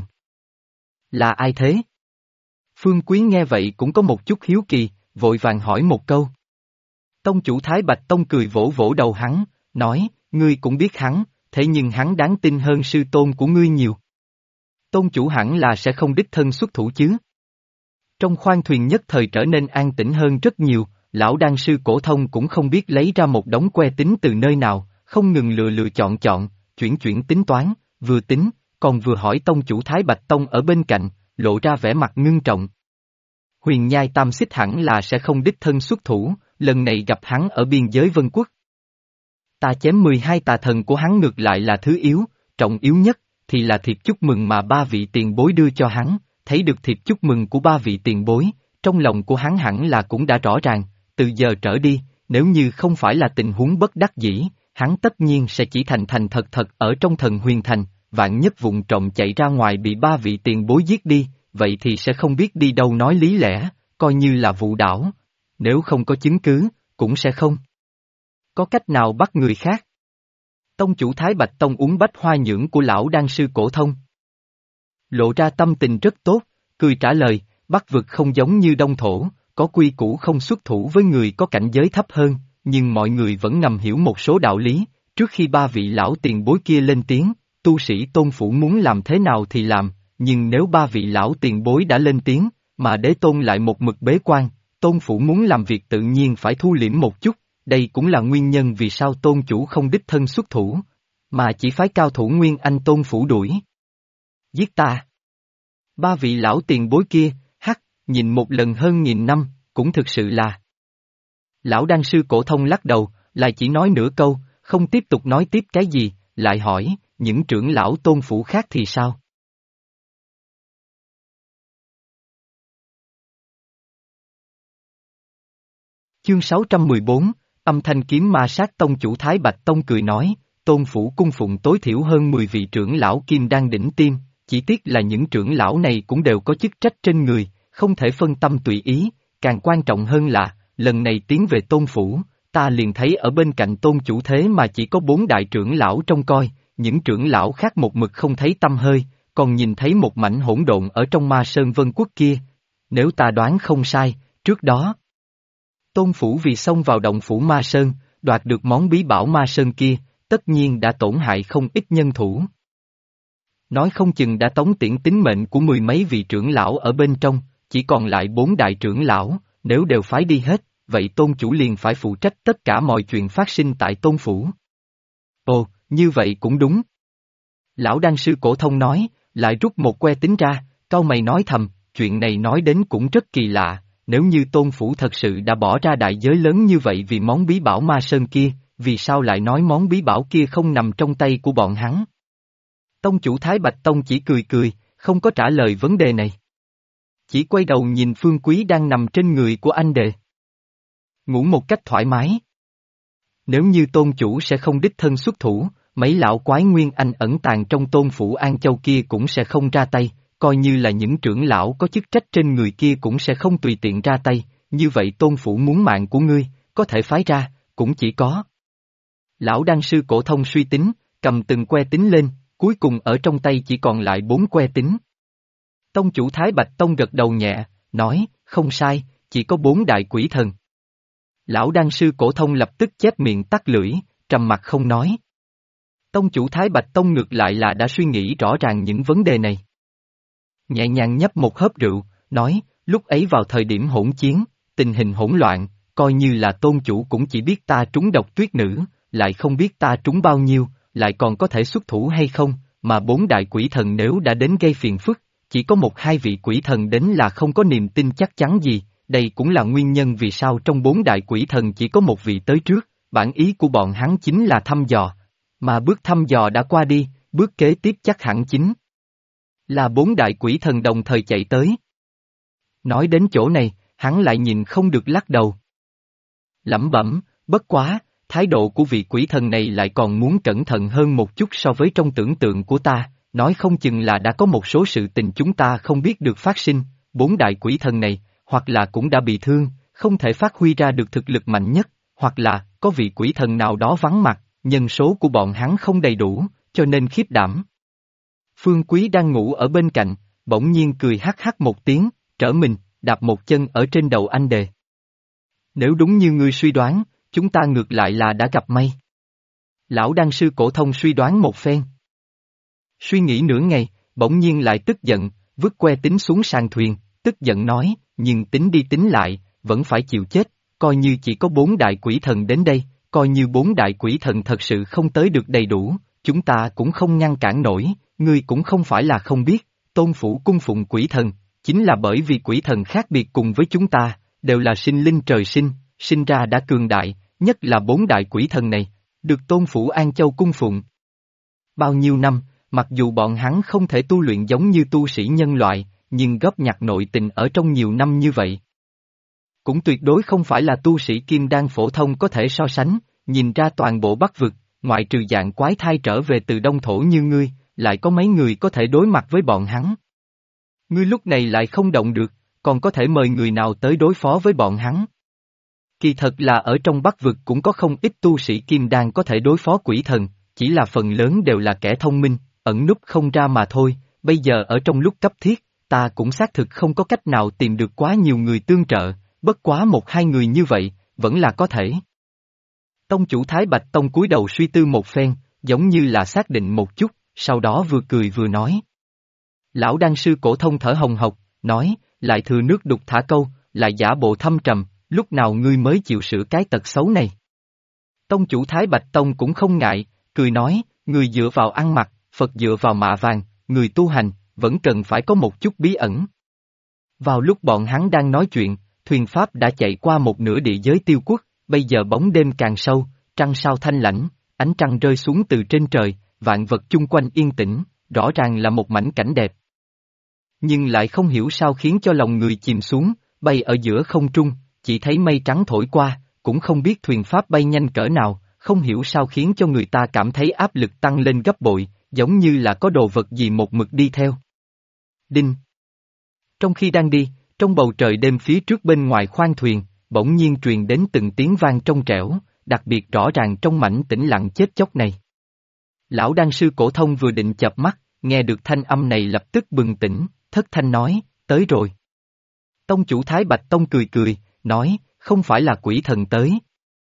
Là ai thế? Phương Quý nghe vậy cũng có một chút hiếu kỳ, vội vàng hỏi một câu. Tông chủ Thái Bạch Tông cười vỗ vỗ đầu hắn, nói, ngươi cũng biết hắn, thế nhưng hắn đáng tin hơn sư tôn của ngươi nhiều. Tôn chủ hẳn là sẽ không đích thân xuất thủ chứ. Trong khoang thuyền nhất thời trở nên an tĩnh hơn rất nhiều, lão đan sư cổ thông cũng không biết lấy ra một đống que tính từ nơi nào, không ngừng lựa chọn, chuyển tính toán, vừa tính, còn vừa hỏi tông chủ Thái Bạch Tông ở bên cạnh, lộ ra vẻ mặt ngưng trọng. Huyền Nhai Tam Xích hẳn là sẽ không đích thân xuất thủ, lần này gặp hắn ở biên giới Vân Quốc. Ta chém 12 tà thần của hắn ngược lại là thứ yếu, trọng yếu nhất, thì là thiệp chúc mừng mà ba vị tiền bối đưa cho hắn, thấy được thiệp chúc mừng của ba vị tiền bối, trong lòng của hắn hẳn là cũng đã rõ ràng, từ giờ trở đi, nếu như không phải là tình huống bất đắc dĩ, hắn tất nhiên sẽ chỉ thành thành thật thật ở trong Thần Huyền Thành, vạn nhất vụng trộm chạy ra ngoài bị ba vị tiền bối giết đi, vậy thì sẽ không biết đi đâu nói lý lẽ, coi như là vụ đảo. Nếu không có chứng cứ, cũng sẽ không có cách nào bắt người khác. Tông chủ Thái Bạch Tông uống bách hoa nhưỡng của lão đan sư Cổ Thông. Lộ ra tâm tình rất tốt, cười trả lời, Bắc vực không giống như Đông Thổ, có quy củ không xuất thủ với người có cảnh giới thấp hơn, nhưng mọi người vẫn ngầm hiểu một số đạo lý, trước khi ba vị lão tiền bối kia lên tiếng, tu sĩ Tôn Phủ muốn làm thế nào thì làm, nhưng nếu ba vị lão tiền bối đã lên tiếng, mà đế tôn lại một mực bế quan, Tôn Phủ muốn làm việc tự nhiên phải thu liễm một chút, đây cũng là nguyên nhân vì sao Tôn chủ không đích thân xuất thủ, mà chỉ phái cao thủ Nguyên Anh Tôn Phủ đuổi giết ta. Ba vị lão tiền bối kia, nhìn một lần hơn 1000 năm, cũng thực sự là. Lão đan sư Cổ Thông lắc đầu, lại chỉ nói nửa câu, không tiếp tục nói tiếp cái gì, lại hỏi, những trưởng lão Tôn Phủ khác thì sao? Chương 614, âm thanh kiếm ma sát tông chủ Thái Bạch Tông cười nói, Tôn Phủ cung phụng tối thiểu hơn 10 vị trưởng lão kim đan đỉnh tiêm, chỉ tiếc là những trưởng lão này cũng đều có chức trách trên người, không thể phân tâm tùy ý, càng quan trọng hơn là, lần này tiến về Tôn Phủ, ta liền thấy ở bên cạnh Tôn chủ thế mà chỉ có 4 đại trưởng lão trông coi, những trưởng lão khác một mực không thấy tâm hơi, còn nhìn thấy một mảnh hỗn độn ở trong Ma Sơn Vân Quốc kia. Nếu ta đoán không sai, trước đó, Tôn Phủ vì xông vào động phủ Ma Sơn, đoạt được món bí bảo Ma Sơn kia, tất nhiên đã tổn hại không ít nhân thủ. Nói không chừng đã tống tiễn tính mệnh của 10 mấy vị trưởng lão ở bên trong, chỉ còn lại 4 đại trưởng lão, nếu đều phái đi hết, vậy Tôn chủ liền phải phụ trách tất cả mọi chuyện phát sinh tại Tôn Phủ. Ồ, như vậy cũng đúng. Lão đan sư Cổ Thông nói, lại rút một que tính ra, cau mày nói thầm, chuyện này nói đến cũng rất kỳ lạ, nếu như Tôn Phủ thật sự đã bỏ ra đại giới lớn như vậy vì món bí bảo Ma Sơn kia, vì sao lại nói món bí bảo kia không nằm trong tay của bọn hắn? Tông chủ Thái Bạch Tông chỉ cười cười, không có trả lời vấn đề này. Chỉ quay đầu nhìn Phương Quý đang nằm trên người của anh đệ. Ngủ một cách thoải mái. Nếu như Tôn chủ sẽ không đích thân xuất thủ, mấy lão quái Nguyên Anh ẩn tàng trong Tôn Phủ An Châu kia cũng sẽ không ra tay, coi như là những trưởng lão có chức trách trên người kia cũng sẽ không tùy tiện ra tay, như vậy Tôn Phủ muốn mạng của ngươi, có thể phái ra, cũng chỉ có. Lão đan sư Cổ Thông suy tính, cầm từng que tính lên, cuối cùng ở trong tay chỉ còn lại 4 que tính. Tông chủ Thái Bạch Tông gật đầu nhẹ, nói, không sai, chỉ có 4 đại quỷ thần. Lão đan sư Cổ Thông lập tức chép miệng tắt lưỡi, trầm mặt không nói. Tông chủ Thái Bạch Tông ngược lại là đã suy nghĩ rõ ràng những vấn đề này. Nhẹ nhàng nhấp một hớp rượu, nói, lúc ấy vào thời điểm hỗn chiến, tình hình hỗn loạn, coi như là Tôn chủ cũng chỉ biết ta trúng độc tuyết nữ, lại không biết ta trúng bao nhiêu, lại còn có thể xuất thủ hay không, mà 4 đại quỷ thần nếu đã đến gây phiền phức, chỉ có 1-2 vị quỷ thần đến là không có niềm tin chắc chắn gì, đây cũng là nguyên nhân vì sao trong 4 đại quỷ thần chỉ có một vị tới trước, bản ý của bọn hắn chính là thăm dò, mà bước thăm dò đã qua đi, bước kế tiếp chắc hẳn chính là 4 đại quỷ thần đồng thời chạy tới. Nói đến chỗ này, hắn lại nhìn không được lắc đầu. Lẩm bẩm, bất quá, thái độ của vị quỷ thần này lại còn muốn cẩn thận hơn một chút so với trong tưởng tượng của ta, nói không chừng là đã có một số sự tình chúng ta không biết được phát sinh, 4 đại quỷ thần này, hoặc là cũng đã bị thương, không thể phát huy ra được thực lực mạnh nhất, hoặc là, có vị quỷ thần nào đó vắng mặt, nhân số của bọn hắn không đầy đủ, cho nên khiếp đảm. Phương Quý đang ngủ ở bên cạnh, bỗng nhiên cười hắc hắc một tiếng, trở mình, đạp một chân ở trên đầu anh đề. Nếu đúng như ngươi suy đoán, chúng ta ngược lại là đã gặp may. Lão đan sư Cổ Thông suy đoán một phen. Suy nghĩ nửa ngày, bỗng nhiên lại tức giận, vứt que tính xuống sàn thuyền, tức giận nói, nhưng tính đi tính lại, vẫn phải chịu chết, coi như chỉ có 4 đại quỷ thần đến đây, coi như 4 đại quỷ thần thật sự không tới được đầy đủ, chúng ta cũng không ngăn cản nổi, ngươi cũng không phải là không biết, Tôn Phủ cung phụng quỷ thần, chính là bởi vì quỷ thần khác biệt cùng với chúng ta, đều là sinh linh trời sinh, sinh ra đã cường đại, nhất là 4 đại quỷ thần này, được tôn phủ An Châu cung phụng. Bao nhiêu năm, mặc dù bọn hắn không thể tu luyện giống như tu sĩ nhân loại, nhưng góp nhặt nội tình ở trong nhiều năm như vậy. Cũng tuyệt đối không phải là tu sĩ kim đan phổ thông có thể so sánh, nhìn ra toàn bộ Bắc vực, ngoại trừ dạng quái thai trở về từ Đông Thổ như ngươi, lại có mấy người có thể đối mặt với bọn hắn. Ngươi lúc này lại không động được, còn có thể mời người nào tới đối phó với bọn hắn. Kỳ thật là ở trong Bắc vực cũng có không ít tu sĩ kim đan có thể đối phó quỷ thần, chỉ là phần lớn đều là kẻ thông minh, ẩn núp không ra mà thôi, bây giờ ở trong lúc cấp thiết, ta cũng xác thực không có cách nào tìm được quá nhiều người tương trợ, bất quá một hai người như vậy, vẫn là có thể. Tông chủ Thái Bạch Tông cúi đầu suy tư một phen, giống như là xác định một chút, sau đó vừa cười vừa nói. Lão đan sư cổ thông thở hồng hộc, nói, lại thừa nước đục thả câu, lại giả bộ thâm trầm, lúc nào ngươi mới chịu sửa cái tật xấu này. Tông chủ Thái Bạch Tông cũng không ngại, cười nói, người dựa vào ăn mặc, Phật dựa vào mạ vàng, người tu hành, vẫn cần phải có một chút bí ẩn. Vào lúc bọn hắn đang nói chuyện, thuyền Pháp đã chạy qua một nửa địa giới Tiêu Quốc, bây giờ bóng đêm càng sâu, trăng sao thanh lãnh, ánh trăng rơi xuống từ trên trời, vạn vật chung quanh yên tĩnh, rõ ràng là một mảnh cảnh đẹp. Nhưng lại không hiểu sao khiến cho lòng người chìm xuống, bay ở giữa không trung, chỉ thấy mây trắng thổi qua, cũng không biết thuyền Pháp bay nhanh cỡ nào, không hiểu sao khiến cho người ta cảm thấy áp lực tăng lên gấp bội, giống như là có đồ vật gì một mực đi theo. Đinh! Trong khi đang đi, trong bầu trời đêm phía trước bên ngoài khoang thuyền, bỗng nhiên truyền đến từng tiếng vang trong trẻo, đặc biệt rõ ràng trong mảnh tĩnh lặng chết chóc này. Lão đan sư cổ thông vừa định chợp mắt, nghe được thanh âm này lập tức bừng tỉnh, thất thanh nói, tới rồi. Tông chủ Thái Bạch Tông cười cười, nói, không phải là quỷ thần tới,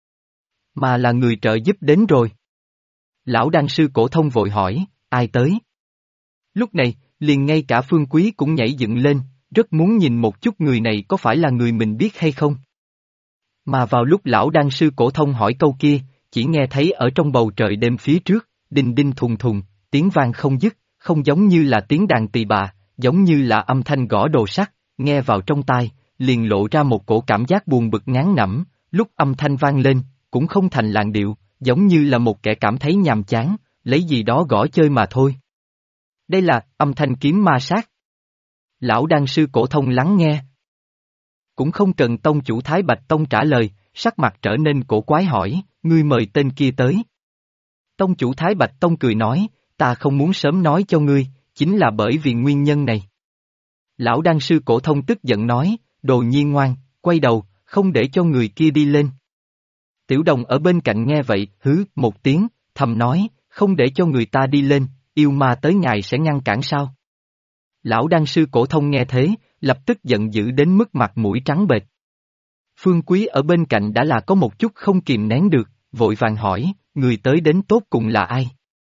mà là người trợ giúp đến rồi. Lão đan sư cổ thông vội hỏi, ai tới? Lúc này, liền ngay cả Phương Quý cũng nhảy dựng lên, rất muốn nhìn một chút người này có phải là người mình biết hay không. Mà vào lúc lão đan sư cổ thông hỏi câu kia, chỉ nghe thấy ở trong bầu trời đêm phía trước, đinh đinh thùng thùng, tiếng vang không dứt, không giống như là tiếng đàn tỳ bà, giống như là âm thanh gõ đồ sắt, nghe vào trong tai, liền lộ ra một cổ cảm giác buồn bực ngán ngẩm, lúc âm thanh vang lên, cũng không thành làn điệu, giống như là một kẻ cảm thấy nhàm chán, lấy gì đó gõ chơi mà thôi. Đây là âm thanh kiếm ma sát. Lão đan sư cổ thông lắng nghe. Cũng không cần tông chủ Thái Bạch Tông trả lời, sắc mặt trở nên cổ quái hỏi, ngươi mời tên kia tới. Tông chủ Thái Bạch Tông cười nói, ta không muốn sớm nói cho ngươi, chính là bởi vì nguyên nhân này. Lão đan sư cổ thông tức giận nói, đồ nhi ngoan, quay đầu, không để cho người kia đi lên. Tiểu đồng ở bên cạnh nghe vậy, hứ một tiếng, thầm nói, không để cho người ta đi lên, yêu ma tới ngài sẽ ngăn cản sao? Lão đan sư cổ thông nghe thế, lập tức giận dữ đến mức mặt mũi trắng bệch. Phương Quý ở bên cạnh đã là có một chút không kìm nén được, vội vàng hỏi, người tới đến tốt cùng là ai?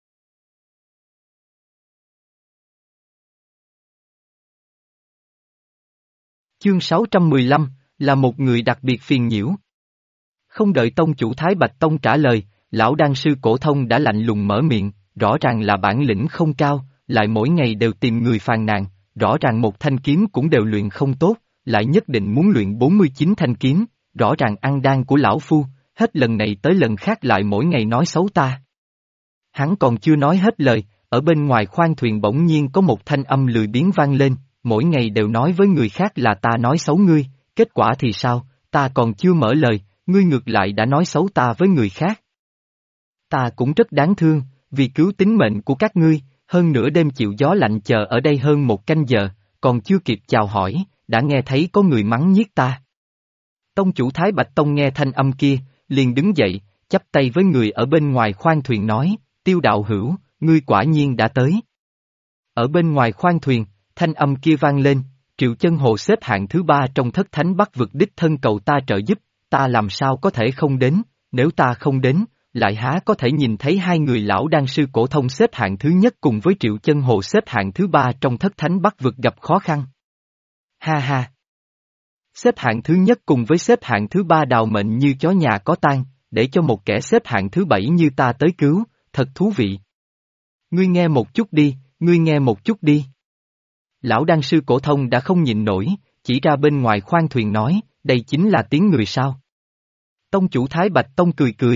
Chương 615, là một người đặc biệt phiền nhiễu. Không đợi tông chủ Thái Bạch Tông trả lời, lão đan sư cổ thông đã lạnh lùng mở miệng, rõ ràng là bản lĩnh không cao, lại mỗi ngày đều tìm người phàn nàn, rõ ràng một thanh kiếm cũng đều luyện không tốt, lại nhất định muốn luyện 49 thanh kiếm, rõ ràng ăn đan của lão phu, hết lần này tới lần khác lại mỗi ngày nói xấu ta. Hắn còn chưa nói hết lời, ở bên ngoài khoang thuyền bỗng nhiên có một thanh âm lười biếng vang lên, mỗi ngày đều nói với người khác là ta nói xấu ngươi, kết quả thì sao, ta còn chưa mở lời, ngươi ngược lại đã nói xấu ta với người khác. Ta cũng rất đáng thương, vì cứu tính mệnh của các ngươi, hơn nửa đêm chịu gió lạnh chờ ở đây hơn một canh giờ, còn chưa kịp chào hỏi, đã nghe thấy có người mắng nhiếc ta. Tông chủ Thái Bạch Tông nghe thanh âm kia, liền đứng dậy, chắp tay với người ở bên ngoài khoang thuyền nói, Tiêu đạo hữu, ngươi quả nhiên đã tới. Ở bên ngoài khoang thuyền, thanh âm kia vang lên, Triệu Chân Hồ xếp hạng thứ 3 trong thất thánh Bắc vực đích thân cầu ta trợ giúp, ta làm sao có thể không đến, nếu ta không đến, lại há có thể nhìn thấy hai người lão đan sư cổ thông xếp hạng thứ nhất cùng với Triệu Chân Hồ xếp hạng thứ 3 trong thất thánh Bắc vực gặp khó khăn. Ha ha! Xếp hạng thứ nhất cùng với xếp hạng thứ 3 đào mệnh như chó nhà có tang, để cho một kẻ xếp hạng thứ 7 như ta tới cứu, thật thú vị. Ngươi nghe một chút đi, ngươi nghe một chút đi. Lão đan sư cổ thông đã không nhịn nổi, chỉ ra bên ngoài khoang thuyền nói, đây chính là tiếng người sao. Tông chủ Thái Bạch Tông cười cười,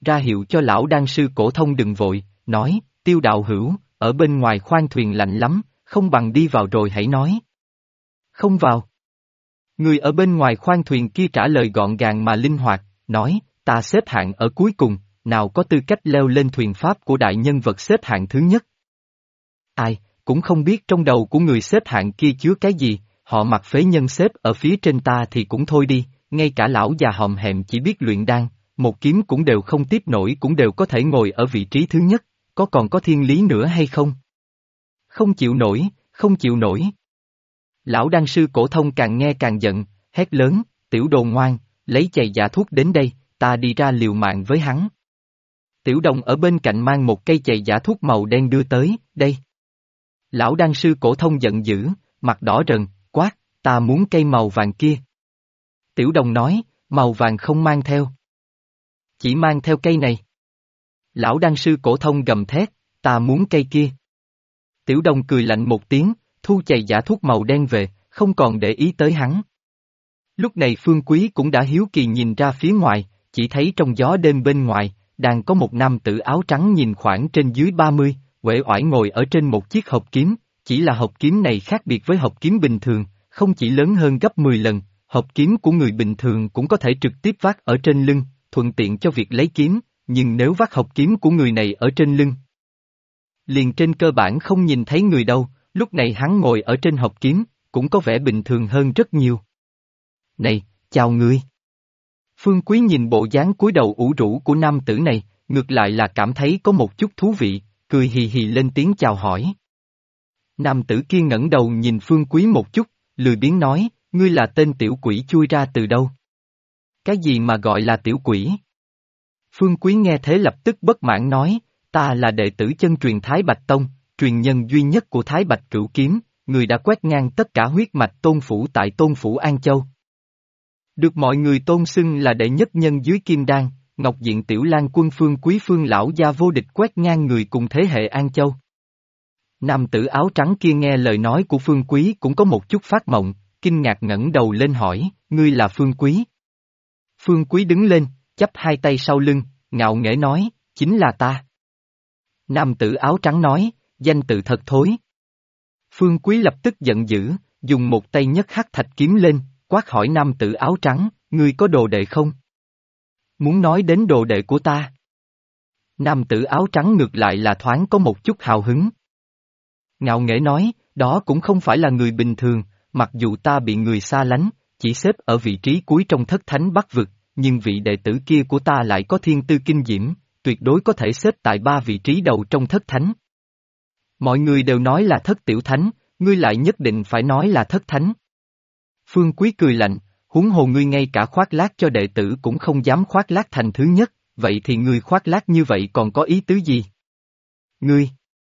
ra hiệu cho lão đan sư cổ thông đừng vội, nói, Tiêu đạo hữu, ở bên ngoài khoang thuyền lạnh lắm, không bằng đi vào rồi hãy nói. Không vào. Người ở bên ngoài khoang thuyền kia trả lời gọn gàng mà linh hoạt, nói, ta xếp hạng ở cuối cùng, nào có tư cách leo lên thuyền pháp của đại nhân vật xếp hạng thứ nhất. Ai, cũng không biết trong đầu của người xếp hạng kia chứa cái gì, họ mặc phế nhân xếp ở phía trên ta thì cũng thôi đi, ngay cả lão già hòm hẹm chỉ biết luyện đan, một kiếm cũng đều không tiếp nổi cũng đều có thể ngồi ở vị trí thứ nhất, còn có thiên lý nữa hay không? Không chịu nổi, không chịu nổi. Lão đan sư cổ thông càng nghe càng giận, hét lớn, tiểu đồ ngoan, lấy chày giả thuốc đến đây, ta đi ra liều mạng với hắn. Tiểu đồng ở bên cạnh mang một cây chày giả thuốc màu đen đưa tới, đây. Lão đan sư cổ thông giận dữ, mặt đỏ rần, quát, ta muốn cây màu vàng kia. Tiểu đồng nói, màu vàng không mang theo. Chỉ mang theo cây này. Lão đan sư cổ thông gầm thét, ta muốn cây kia. Tiểu đồng cười lạnh một tiếng, thu chày giả thuốc màu đen về, không còn để ý tới hắn. Lúc này Phương Quý cũng đã hiếu kỳ nhìn ra phía ngoài, chỉ thấy trong gió đêm bên ngoài, đang có một nam tử áo trắng nhìn khoảng trên dưới 30, uể oải ngồi ở trên một chiếc hộp kiếm, chỉ là hộp kiếm này khác biệt với hộp kiếm bình thường, không chỉ lớn hơn gấp 10 lần, hộp kiếm của người bình thường cũng có thể trực tiếp vác ở trên lưng, thuận tiện cho việc lấy kiếm, nhưng nếu vác hộp kiếm của người này ở trên lưng, liền trên cơ bản không nhìn thấy người đâu, lúc này hắn ngồi ở trên hộp kiếm, cũng có vẻ bình thường hơn rất nhiều. Này, chào ngươi. Phương Quý nhìn bộ dáng cúi đầu ủ rũ của nam tử này, ngược lại là cảm thấy có một chút thú vị, cười hì hì lên tiếng chào hỏi. Nam tử kia ngẩng đầu nhìn Phương Quý một chút, lười biếng nói, ngươi là tên tiểu quỷ chui ra từ đâu? Cái gì mà gọi là tiểu quỷ? Phương Quý nghe thế lập tức bất mãn nói, ta là đệ tử chân truyền Thái Bạch Tông, truyền nhân duy nhất của Thái Bạch Cửu Kiếm, người đã quét ngang tất cả huyết mạch tôn phủ tại tôn phủ An Châu. Được mọi người tôn xưng là đệ nhất nhân dưới Kim Đan, Ngọc Diện Tiểu Lan Quân Phương Quý Phương lão gia vô địch quét ngang người cùng thế hệ An Châu. Nam tử áo trắng kia nghe lời nói của Phương Quý cũng có một chút phát mộng, kinh ngạc ngẩng đầu lên hỏi, ngươi là Phương Quý? Phương Quý đứng lên, chắp hai tay sau lưng, ngạo nghễ nói, chính là ta. Nam tử áo trắng nói, danh tự thật thối. Phương Quý lập tức giận dữ, dùng một tay nhấc hắc thạch kiếm lên, quát hỏi nam tử áo trắng, ngươi có đồ đệ không? Muốn nói đến đồ đệ của ta? Nam tử áo trắng ngược lại là thoáng có một chút hào hứng. Ngạo nghễ nói, đó cũng không phải là người bình thường, mặc dù ta bị người xa lánh, chỉ xếp ở vị trí cuối trong thất thánh Bắc vực, nhưng vị đệ tử kia của ta lại có thiên tư kinh diễm, tuyệt đối có thể xếp tại 3 vị trí đầu trong thất thánh. Mọi người đều nói là thất tiểu thánh, ngươi lại nhất định phải nói là thất thánh. Phương Quý cười lạnh, huống hồ ngươi ngay cả khoác lác cho đệ tử cũng không dám khoác lác thành thứ nhất, vậy thì ngươi khoác lác như vậy còn có ý tứ gì? Ngươi!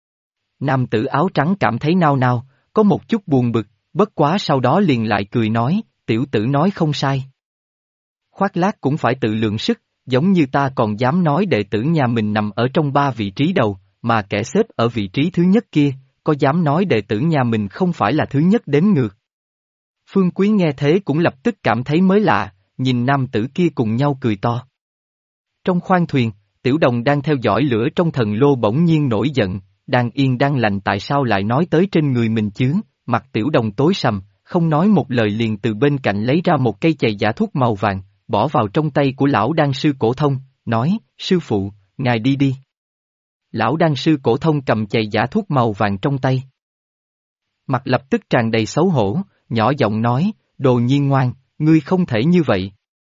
Nam tử áo trắng cảm thấy nao nao, có một chút buồn bực, bất quá sau đó liền lại cười nói, tiểu tử nói không sai. Khoác lác cũng phải tự lượng sức, giống như ta còn dám nói đệ tử nhà mình nằm ở trong 3 vị trí đầu, mà kẻ xếp ở vị trí thứ nhất kia, có dám nói đệ tử nhà mình không phải là thứ nhất đếm ngược. Phương Quý nghe thế cũng lập tức cảm thấy mới lạ, nhìn nam tử kia cùng nhau cười to. Trong khoang thuyền, Tiểu Đồng đang theo dõi lửa trong thần lô bỗng nhiên nổi giận, đang yên đang lành tại sao lại nói tới trên người mình chứ, mặt Tiểu Đồng tối sầm, không nói một lời liền từ bên cạnh lấy ra một cây chày giả thuốc màu vàng, bỏ vào trong tay của lão đan sư cổ thông, nói, sư phụ, ngài đi đi. Lão đan sư cổ thông cầm chày giả thuốc màu vàng trong tay. Mặt lập tức tràn đầy xấu hổ, nhỏ giọng nói, đồ nhiên ngoan, ngươi không thể như vậy.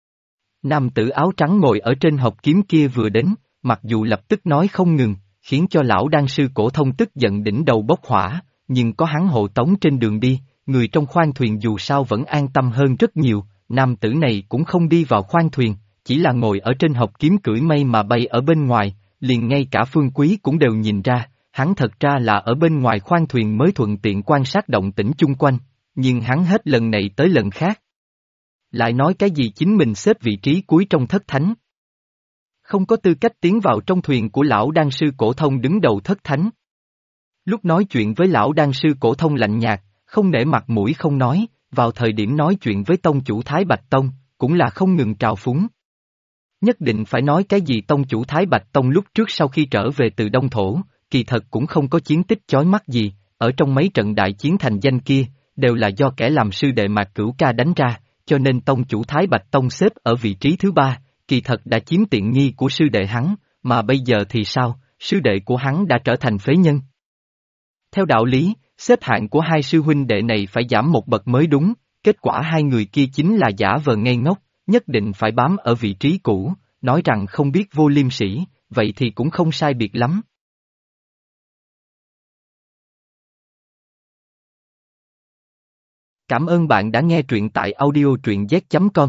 Nam tử áo trắng ngồi ở trên hộp kiếm kia vừa đến, mặc dù lập tức nói không ngừng, khiến cho lão đan sư cổ thông tức giận đỉnh đầu bốc hỏa, nhưng có hắn hộ tống trên đường đi, người trong khoang thuyền dù sao vẫn an tâm hơn rất nhiều, nam tử này cũng không đi vào khoang thuyền, chỉ là ngồi ở trên hộp kiếm cưỡi mây mà bay ở bên ngoài, liền ngay cả Phương Quý cũng đều nhìn ra, hắn thật ra là ở bên ngoài khoang thuyền mới thuận tiện quan sát động tĩnh chung quanh, nhưng hắn hết lần này tới lần khác. Lại nói cái gì chính mình xếp vị trí cuối trong thất thánh. Không có tư cách tiến vào trong thuyền của lão đan sư cổ thông đứng đầu thất thánh. Lúc nói chuyện với lão đan sư cổ thông lạnh nhạt, không nể mặt mũi không nói, vào thời điểm nói chuyện với tông chủ Thái Bạch Tông, cũng là không ngừng trào phúng. Nhất định phải nói cái gì tông chủ Thái Bạch Tông lúc trước sau khi trở về từ Đông Thổ, kỳ thật cũng không có chiến tích chói mắt gì, ở trong mấy trận đại chiến thành danh kia, đều là do kẻ làm sư đệ Mạc Cửu Ca đánh ra, cho nên tông chủ Thái Bạch Tông xếp ở vị trí thứ ba, kỳ thật đã chiếm tiện nghi của sư đệ hắn, mà bây giờ thì sao, sư đệ của hắn đã trở thành phế nhân. Theo đạo lý, xếp hạng của hai sư huynh đệ này phải giảm một bậc mới đúng, kết quả hai người kia chính là giả vờ ngây ngốc, nhất định phải bám ở vị trí cũ, nói rằng không biết vô liêm sỉ, vậy thì cũng không sai biệt lắm. Cảm ơn bạn đã nghe truyện tại audio truyện z.com.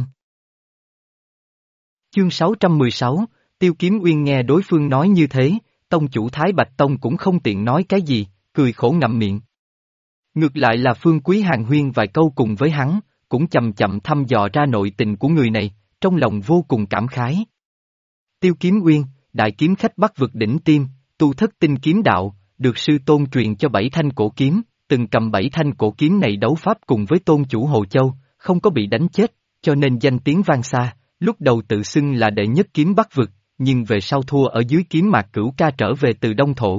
Chương 616, Tiêu Kiếm Uyên nghe đối phương nói như thế, tông chủ Thái Bạch Tông cũng không tiện nói cái gì, cười khổ ngậm miệng. Ngược lại là Phương Quý hàn huyên vài câu cùng với hắn, cũng chậm chậm thăm dò ra nội tình của người này, trong lòng vô cùng cảm khái. Tiêu Kiếm Uyên, đại kiếm khách Bắc vực đỉnh tiêm, tu thất tinh kiếm đạo, được sư tôn truyền cho 7 thanh cổ kiếm, từng cầm 7 thanh cổ kiếm này đấu pháp cùng với tôn chủ Hồ Châu, không có bị đánh chết, cho nên danh tiếng vang xa, lúc đầu tự xưng là đệ nhất kiếm Bắc vực, nhưng về sau thua ở dưới kiếm Mạc Cửu Ca trở về từ Đông Thổ.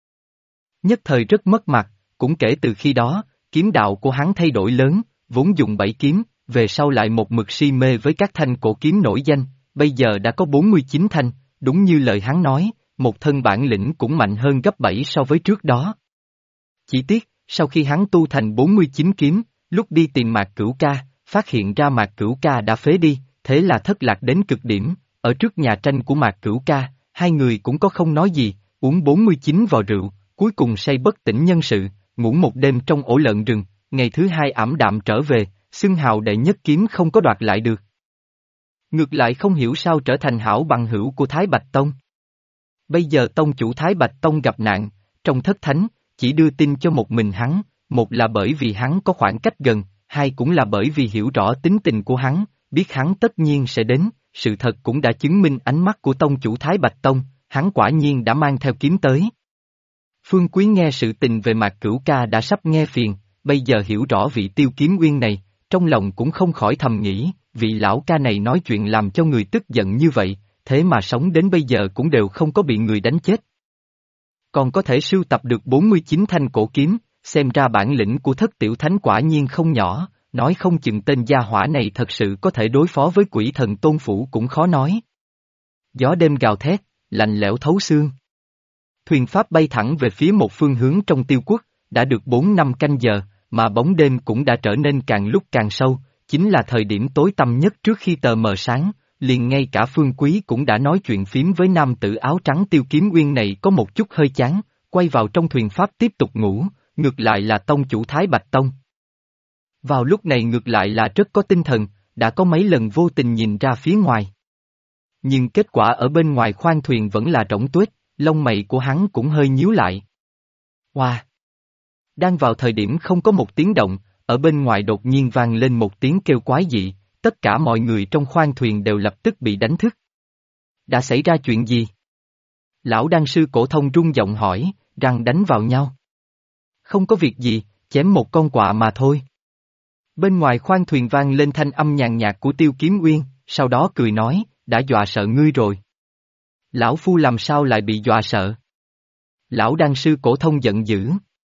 Nhất thời rất mất mặt, cũng kể từ khi đó, kiếm đạo của hắn thay đổi lớn, vốn dùng 7 kiếm, về sau lại một mực si mê với các thanh cổ kiếm nổi danh, bây giờ đã có 49 thanh, đúng như lời hắn nói, một thân bản lĩnh cũng mạnh hơn gấp 7 so với trước đó. Chỉ tiếc, sau khi hắn tu thành 49 kiếm, lúc đi tìm Mạc Cửu Ca, phát hiện ra Mạc Cửu Ca đã phế đi, thế là thất lạc đến cực điểm, ở trước nhà tranh của Mạc Cửu Ca, hai người cũng có không nói gì, uống 49 vò rượu, cuối cùng say bất tỉnh nhân sự, ngủ một đêm trong ổ lợn rừng, ngày thứ hai ảm đạm trở về, xưng hào đệ nhất kiếm không có đoạt lại được. Ngược lại không hiểu sao trở thành hảo bằng hữu của Thái Bạch Tông. Bây giờ tông chủ Thái Bạch Tông gặp nạn, trong thất thánh, chỉ đưa tin cho một mình hắn, một là bởi vì hắn có khoảng cách gần, hai cũng là bởi vì hiểu rõ tính tình của hắn, biết hắn tất nhiên sẽ đến, sự thật cũng đã chứng minh ánh mắt của tông chủ Thái Bạch Tông, hắn quả nhiên đã mang theo kiếm tới. Phương Quý nghe sự tình về Mạc Cửu Ca đã sắp nghe phiền, bây giờ hiểu rõ vị Tiêu Kiếm Uyên này, trong lòng cũng không khỏi thầm nghĩ, vị lão ca này nói chuyện làm cho người tức giận như vậy, thế mà sống đến bây giờ cũng đều không có bị người đánh chết. Còn có thể sưu tập được 49 thanh cổ kiếm, xem ra bản lĩnh của thất tiểu thánh quả nhiên không nhỏ, nói không chừng tên gia hỏa này thật sự có thể đối phó với quỷ thần tôn phủ cũng khó nói. Gió đêm gào thét, lạnh lẽo thấu xương. Thuyền pháp bay thẳng về phía một phương hướng trong Tiêu Quốc, đã được 4 năm canh giờ, mà bóng đêm cũng đã trở nên càng lúc càng sâu, chính là thời điểm tối tăm nhất trước khi tờ mờ sáng, liền ngay cả Phương Quý cũng đã nói chuyện phím với nam tử áo trắng Tiêu Kiếm Uyên này có một chút hơi chán, quay vào trong thuyền pháp tiếp tục ngủ, ngược lại là tông chủ Thái Bạch Tông. Vào lúc này ngược lại là rất có tinh thần, đã có mấy lần vô tình nhìn ra phía ngoài. Nhưng kết quả ở bên ngoài khoang thuyền vẫn là rỗng tuếch, lông mày của hắn cũng hơi nhíu lại. Wow! Đang vào thời điểm không có một tiếng động, ở bên ngoài đột nhiên vang lên một tiếng kêu quái dị, tất cả mọi người trong khoang thuyền đều lập tức bị đánh thức. Đã xảy ra chuyện gì? Lão đan sư cổ thông rung giọng hỏi, răng đánh vào nhau. Không có việc gì, chém một con quạ mà thôi. Bên ngoài khoang thuyền vang lên thanh âm nhàn nhạt của Tiêu Kiếm Uyên, sau đó cười nói, đã dọa sợ ngươi rồi. Lão phu làm sao lại bị dọa sợ? Lão đan sư cổ thông giận dữ.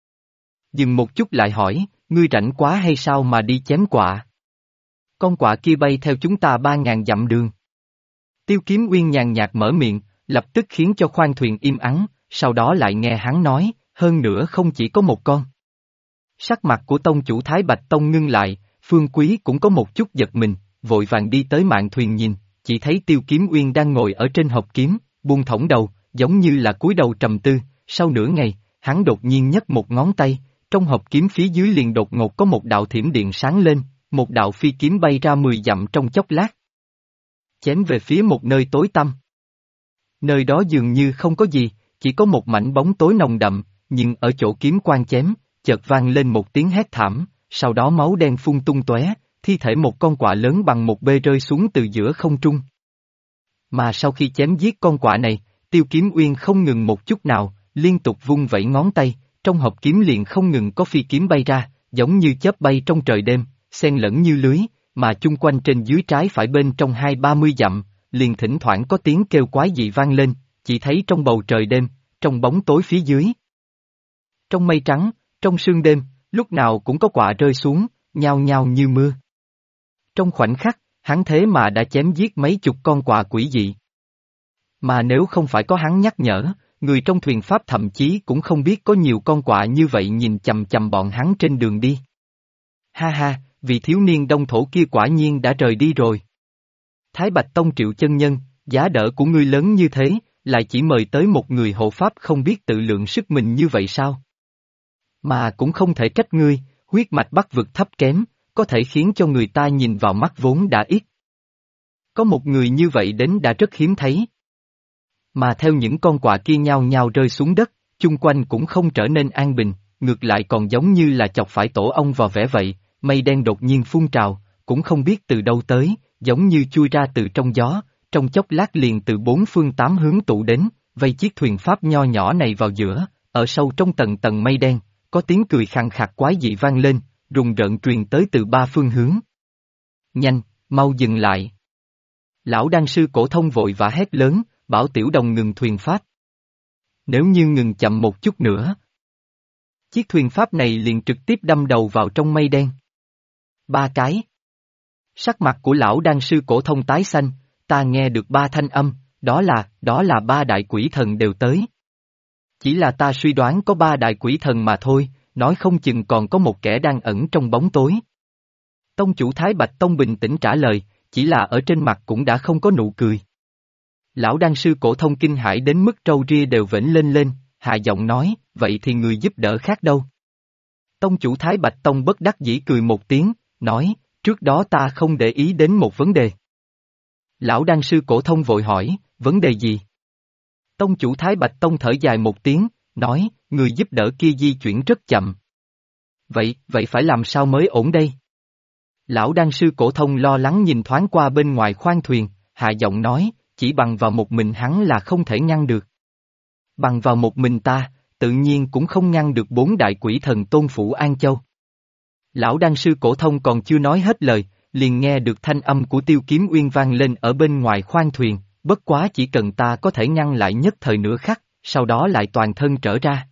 Dừng một chút lại hỏi, ngươi rảnh quá hay sao mà đi chém quạ? Con quạ kia bay theo chúng ta 3.000 dặm đường. Tiêu Kiếm Uyên nhàn nhạt mở miệng, lập tức khiến cho khoang thuyền im ắng, sau đó lại nghe hắn nói, hơn nữa không chỉ có một con. Sắc mặt của tông chủ Thái Bạch Tông ngưng lại, Phương Quý cũng có một chút giật mình, vội vàng đi tới mạn thuyền nhìn, chỉ thấy Tiêu Kiếm Uyên đang ngồi ở trên hộc kiếm, buông thõng đầu, giống như là cúi đầu trầm tư, sau nửa ngày, hắn đột nhiên nhấc một ngón tay, trong hộc kiếm phía dưới liền đột ngột có một đạo thiểm điện sáng lên, một đạo phi kiếm bay ra 10 dặm trong chốc lát. Chém về phía một nơi tối tăm. Nơi đó dường như không có gì, chỉ có một mảnh bóng tối nồng đậm, nhưng ở chỗ kiếm quan chém, chợt vang lên một tiếng hét thảm, sau đó máu đen phun tung tóe, thi thể một con quạ lớn bằng một bê rơi xuống từ giữa không trung. Mà sau khi chém giết con quạ này, Tiêu Kiếm Uyên không ngừng một chút nào, liên tục vung vẩy ngón tay, trong hộp kiếm liền không ngừng có phi kiếm bay ra, giống như chớp bay trong trời đêm, xen lẫn như lưới, mà chung quanh trên dưới trái phải bên trong 20-30 dặm, liền thỉnh thoảng có tiếng kêu quái dị vang lên, chỉ thấy trong bầu trời đêm, trong bóng tối phía dưới. Trong mây trắng, trong sương đêm, lúc nào cũng có quạ rơi xuống, nhao nhao như mưa. Trong khoảnh khắc, hắn thế mà đã chém giết mấy chục con quạ quỷ dị. Mà nếu không phải có hắn nhắc nhở, người trong thuyền Pháp thậm chí cũng không biết có nhiều con quạ như vậy nhìn chằm chằm bọn hắn trên đường đi. Ha ha, vị thiếu niên đông thổ kia quả nhiên đã rời đi rồi. Thái Bạch Tông Triệu chân nhân, giá đỡ của ngươi lớn như thế, lại chỉ mời tới một người hộ pháp không biết tự lượng sức mình như vậy sao? Mà cũng không thể trách ngươi, huyết mạch Bắc vực thấp kém, có thể khiến cho người ta nhìn vào mắt vốn đã ít. Có một người như vậy đến đã rất hiếm thấy. Mà theo những con quạ kia nhao nhao rơi xuống đất, chung quanh cũng không trở nên an bình, ngược lại còn giống như là chọc phải tổ ong vào vẽ vậy, mây đen đột nhiên phun trào, cũng không biết từ đâu tới, giống như chui ra từ trong gió, trong chốc lát liền từ bốn phương tám hướng tụ đến, vây chiếc thuyền Pháp nho nhỏ này vào giữa, ở sâu trong tầng tầng mây đen, có tiếng cười khàn khạc quái dị vang lên, rùng rợn truyền tới từ ba phương hướng. Nhanh, mau dừng lại. Lão đan sư cổ thông vội vã hét lớn, bảo Tiểu Đồng ngừng thuyền Pháp. Nếu như ngừng chậm một chút nữa, chiếc thuyền Pháp này liền trực tiếp đâm đầu vào trong mây đen. Ba cái. Sắc mặt của lão đan sư cổ thông tái xanh, ta nghe được ba thanh âm, đó là ba đại quỷ thần đều tới. Chỉ là ta suy đoán có ba đại quỷ thần mà thôi, nói không chừng còn có một kẻ đang ẩn trong bóng tối. Tông chủ Thái Bạch Tông bình tĩnh trả lời, chỉ là ở trên mặt cũng đã không có nụ cười. Lão đan sư cổ thông kinh hãi đến mức râu ria đều vểnh lên, hạ giọng nói, vậy thì người giúp đỡ khác đâu? Tông chủ Thái Bạch Tông bất đắc dĩ cười một tiếng, nói, trước đó ta không để ý đến một vấn đề. Lão đan sư cổ thông vội hỏi, vấn đề gì? Tông chủ Thái Bạch Tông thở dài một tiếng, nói, người giúp đỡ kia di chuyển rất chậm. Vậy phải làm sao mới ổn đây? Lão đan sư cổ thông lo lắng nhìn thoáng qua bên ngoài khoang thuyền, hạ giọng nói, chỉ bằng vào một mình hắn là không thể ngăn được. Bằng vào một mình ta, tự nhiên cũng không ngăn được bốn đại quỷ thần Tôn Phủ An Châu. Lão đan sư cổ thông còn chưa nói hết lời, liền nghe được thanh âm của Tiêu Kiếm Uyên vang lên ở bên ngoài khoang thuyền, bất quá chỉ cần ta có thể ngăn lại nhất thời nửa khắc, sau đó lại toàn thân trở ra.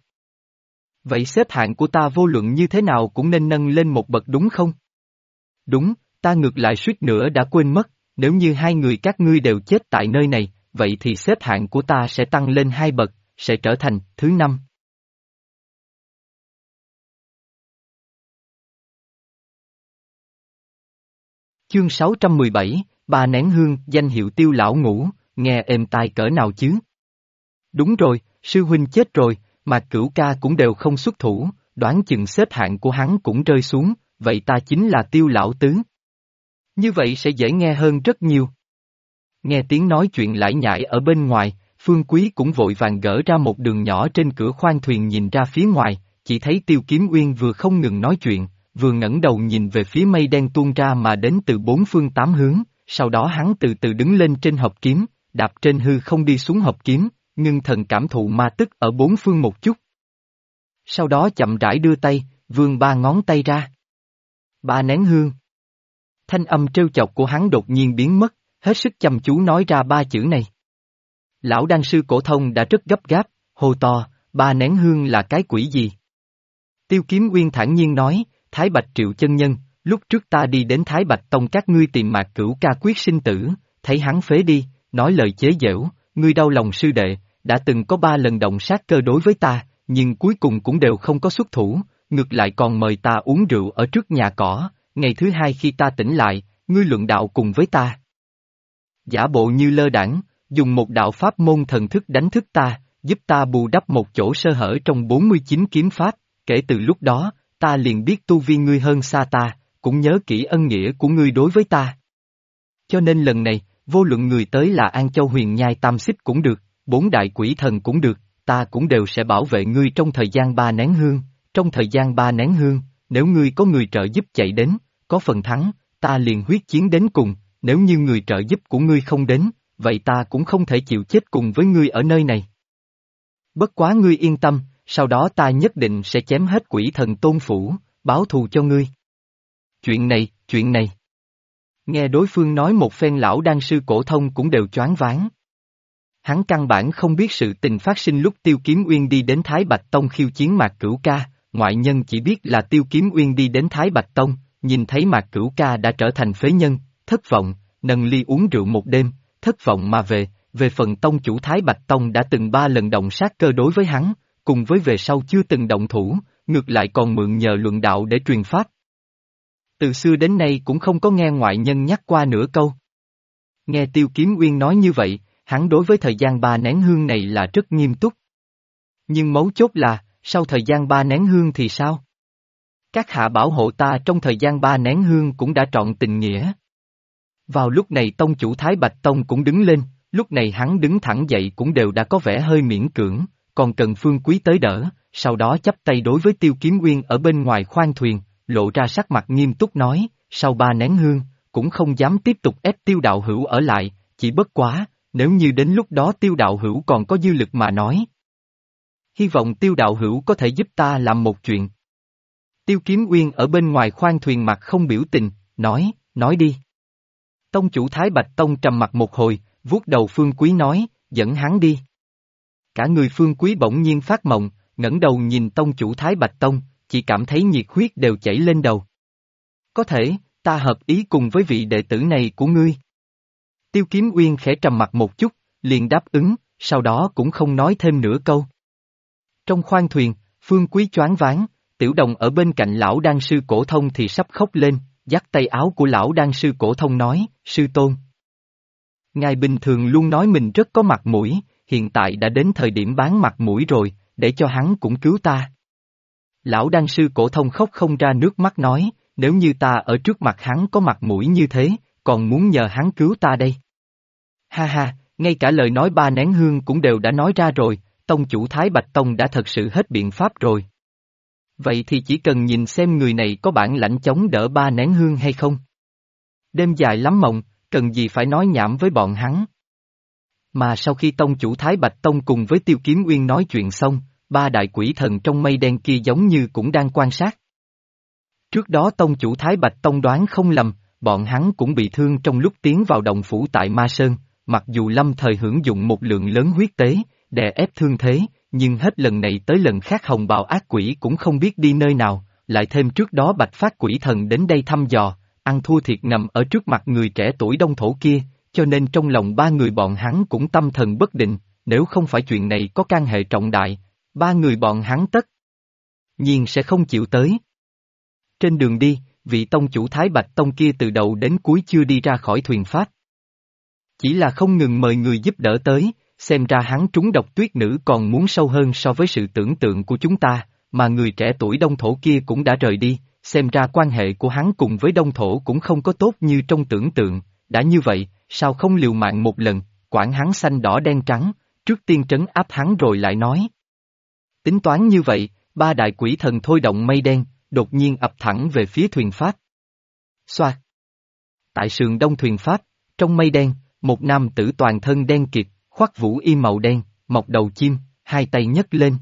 Vậy xếp hạng của ta vô luận như thế nào cũng nên nâng lên một bậc đúng không? Đúng, ta ngược lại suýt nữa đã quên mất, nếu như hai người các ngươi đều chết tại nơi này, vậy thì xếp hạng của ta sẽ tăng lên hai bậc, sẽ trở thành thứ 5. Chương 617, ba nén hương, danh hiệu Tiêu lão ngũ, nghe êm tai cỡ nào chứ? Đúng rồi, sư huynh chết rồi, mà Cửu ca cũng đều không xuất thủ, đoán chừng xếp hạng của hắn cũng rơi xuống, vậy ta chính là Tiêu lão tứ. Như vậy sẽ dễ nghe hơn rất nhiều. Nghe tiếng nói chuyện lải nhải ở bên ngoài, Phương Quý cũng vội vàng gỡ ra một đường nhỏ trên cửa khoang thuyền nhìn ra phía ngoài, chỉ thấy Tiêu Kiếm Uyên vừa không ngừng nói chuyện, vừa ngẩng đầu nhìn về phía mây đen tuôn ra mà đến từ bốn phương tám hướng, sau đó hắn từ từ đứng lên trên hộp kiếm, đạp trên hư không đi xuống hộp kiếm, ngưng thần cảm thụ ma tức ở bốn phương một chút. Sau đó chậm rãi đưa tay, vươn ba ngón tay ra. Ba nén hương. Thanh âm trêu chọc của hắn đột nhiên biến mất, hết sức chăm chú nói ra ba chữ này. Lão đan sư cổ thông đã rất gấp gáp, hô to, ba nén hương là cái quỷ gì? Tiêu Kiếm Uyên thản nhiên nói, Thái Bạch Triệu chân nhân, lúc trước ta đi đến Thái Bạch Tông các ngươi tìm Mạc Cửu ca quyết sinh tử, thấy hắn phế đi, nói lời chế giễu, ngươi đau lòng sư đệ, đã từng có 3 lần động sát cơ đối với ta, nhưng cuối cùng cũng đều không có xuất thủ, ngược lại còn mời ta uống rượu ở trước nhà cỏ, ngày thứ hai khi ta tỉnh lại, ngươi luận đạo cùng với ta. Giả bộ như lơ đãng, dùng một đạo pháp môn thần thức đánh thức ta, giúp ta bù đắp một chỗ sơ hở trong 49 kiếm pháp, kể từ lúc đó, ta liền biết tu vi ngươi hơn xa ta, cũng nhớ kỹ ân nghĩa của ngươi đối với ta. Cho nên lần này, vô luận người tới là An Châu Huyền Nhai Tam Xích cũng được, 4 đại quỷ thần cũng được, ta cũng đều sẽ bảo vệ ngươi trong thời gian 3 nén hương, trong thời gian 3 nén hương, nếu ngươi có người trợ giúp chạy đến, có phần thắng, ta liền huyết chiến đến cùng, nếu như người trợ giúp của ngươi không đến, vậy ta cũng không thể chịu chết cùng với ngươi ở nơi này. Bất quá ngươi yên tâm, sau đó ta nhất định sẽ chém hết quỷ thần Tôn Phủ, báo thù cho ngươi. Chuyện này. Nghe đối phương nói một phen lão đan sư cổ thông cũng đều choáng váng. Hắn căn bản không biết sự tình phát sinh lúc Tiêu Kiếm Uyên đi đến Thái Bạch Tông khiêu chiến Mạc Cửu Ca, ngoại nhân chỉ biết là Tiêu Kiếm Uyên đi đến Thái Bạch Tông, nhìn thấy Mạc Cửu Ca đã trở thành phế nhân, thất vọng, nâng ly uống rượu một đêm, thất vọng mà về phần tông chủ Thái Bạch Tông đã từng 3 lần động sát cơ đối với hắn, cùng với về sau chưa từng động thủ, ngược lại còn mượn nhờ luận đạo để truyền pháp. Từ xưa đến nay cũng không có nghe ngoại nhân nhắc qua nửa câu. Nghe Tiêu Kiếm Uyên nói như vậy, hắn đối với thời gian 3 nén hương này là rất nghiêm túc. Nhưng mấu chốt là, sau thời gian 3 nén hương thì sao? Các hạ bảo hộ ta trong thời gian 3 nén hương cũng đã trọn tình nghĩa. Vào lúc này tông chủ Thái Bạch Tông cũng đứng lên, lúc này hắn đứng thẳng dậy cũng đều đã có vẻ hơi miễn cưỡng, còn cần Phương Quý tới đỡ, sau đó chắp tay đối với Tiêu Kiếm Uyên ở bên ngoài khoang thuyền, lộ ra sắc mặt nghiêm túc nói, sau 3 nén hương, cũng không dám tiếp tục ép Tiêu đạo hữu ở lại, chỉ bất quá, nếu như đến lúc đó Tiêu đạo hữu còn có dư lực mà nói. Hy vọng Tiêu đạo hữu có thể giúp ta làm một chuyện. Tiêu Kiếm Uyên ở bên ngoài khoang thuyền mặt không biểu tình, nói đi. Tông chủ Thái Bạch Tông trầm mặt một hồi, vuốt đầu Phương Quý nói, dẫn hắn đi. Cả người Phương Quý bỗng nhiên phát mộng, ngẩng đầu nhìn tông chủ Thái Bạch Tông, chỉ cảm thấy nhiệt huyết đều chảy lên đầu. Có thể, ta hợp ý cùng với vị đệ tử này của ngươi. Tiêu Kiếm Uyên khẽ trầm mặt một chút, liền đáp ứng, sau đó cũng không nói thêm nửa câu. Trong khoang thuyền, Phương Quý choáng váng, Tiểu Đồng ở bên cạnh lão đan sư cổ thông thì sắp khóc lên, dắt tay áo của lão đan sư cổ thông nói, sư tôn. Ngài bình thường luôn nói mình rất có mặt mũi, hiện tại đã đến thời điểm bán mặt mũi rồi, để cho hắn cũng cứu ta. Lão đan sư cổ thông khóc không ra nước mắt nói, nếu như ta ở trước mặt hắn có mặt mũi như thế, còn muốn nhờ hắn cứu ta đây. Ha ha, ngay cả lời nói 3 nén hương cũng đều đã nói ra rồi, tông chủ Thái Bạch Tông đã thật sự hết biện pháp rồi. Vậy thì chỉ cần nhìn xem người này có bản lãnh chống đỡ 3 nén hương hay không. Đêm dài lắm mộng, cần gì phải nói nhảm với bọn hắn. Mà sau khi tông chủ Thái Bạch Tông cùng với Tiêu Kiếm Uyên nói chuyện xong, 3 đại quỷ thần trong mây đen kia giống như cũng đang quan sát. Trước đó tông chủ Thái Bạch Tông đoán không lầm, bọn hắn cũng bị thương trong lúc tiến vào động phủ tại Ma Sơn, mặc dù lâm thời hưởng dụng một lượng lớn huyết tế, đè ép thương thế, nhưng hết lần này tới lần khác hồng bào ác quỷ cũng không biết đi nơi nào, lại thêm trước đó bạch phát quỷ thần đến đây thăm dò, ăn thua thiệt nằm ở trước mặt người trẻ tuổi đông thổ kia, cho nên trong lòng 3 người bọn hắn cũng tâm thần bất định, nếu không phải chuyện này có can hệ trọng đại, 3 người bọn hắn tất nhiên sẽ không chịu tới. Trên đường đi, vị tông chủ Thái Bạch Tông kia từ đầu đến cuối chưa đi ra khỏi thuyền pháp. Chỉ là không ngừng mời người giúp đỡ tới, xem ra hắn trúng độc tuyết nữ còn muốn sâu hơn so với sự tưởng tượng của chúng ta, mà người trẻ tuổi đông thổ kia cũng đã rời đi, xem ra quan hệ của hắn cùng với đông thổ cũng không có tốt như trong tưởng tượng, đã như vậy, sao không liều mạng một lần, quản hắn xanh đỏ đen trắng, trước tiên trấn áp hắn rồi lại nói. Tính toán như vậy, 3 đại quỷ thần thôi động mây đen, đột nhiên ập thẳng về phía thuyền pháp. Xoạt! Tại sườn đông thuyền pháp, trong mây đen, một nam tử toàn thân đen kịt, khoác vũ y màu đen, mọc đầu chim, 2 tay nhấc lên.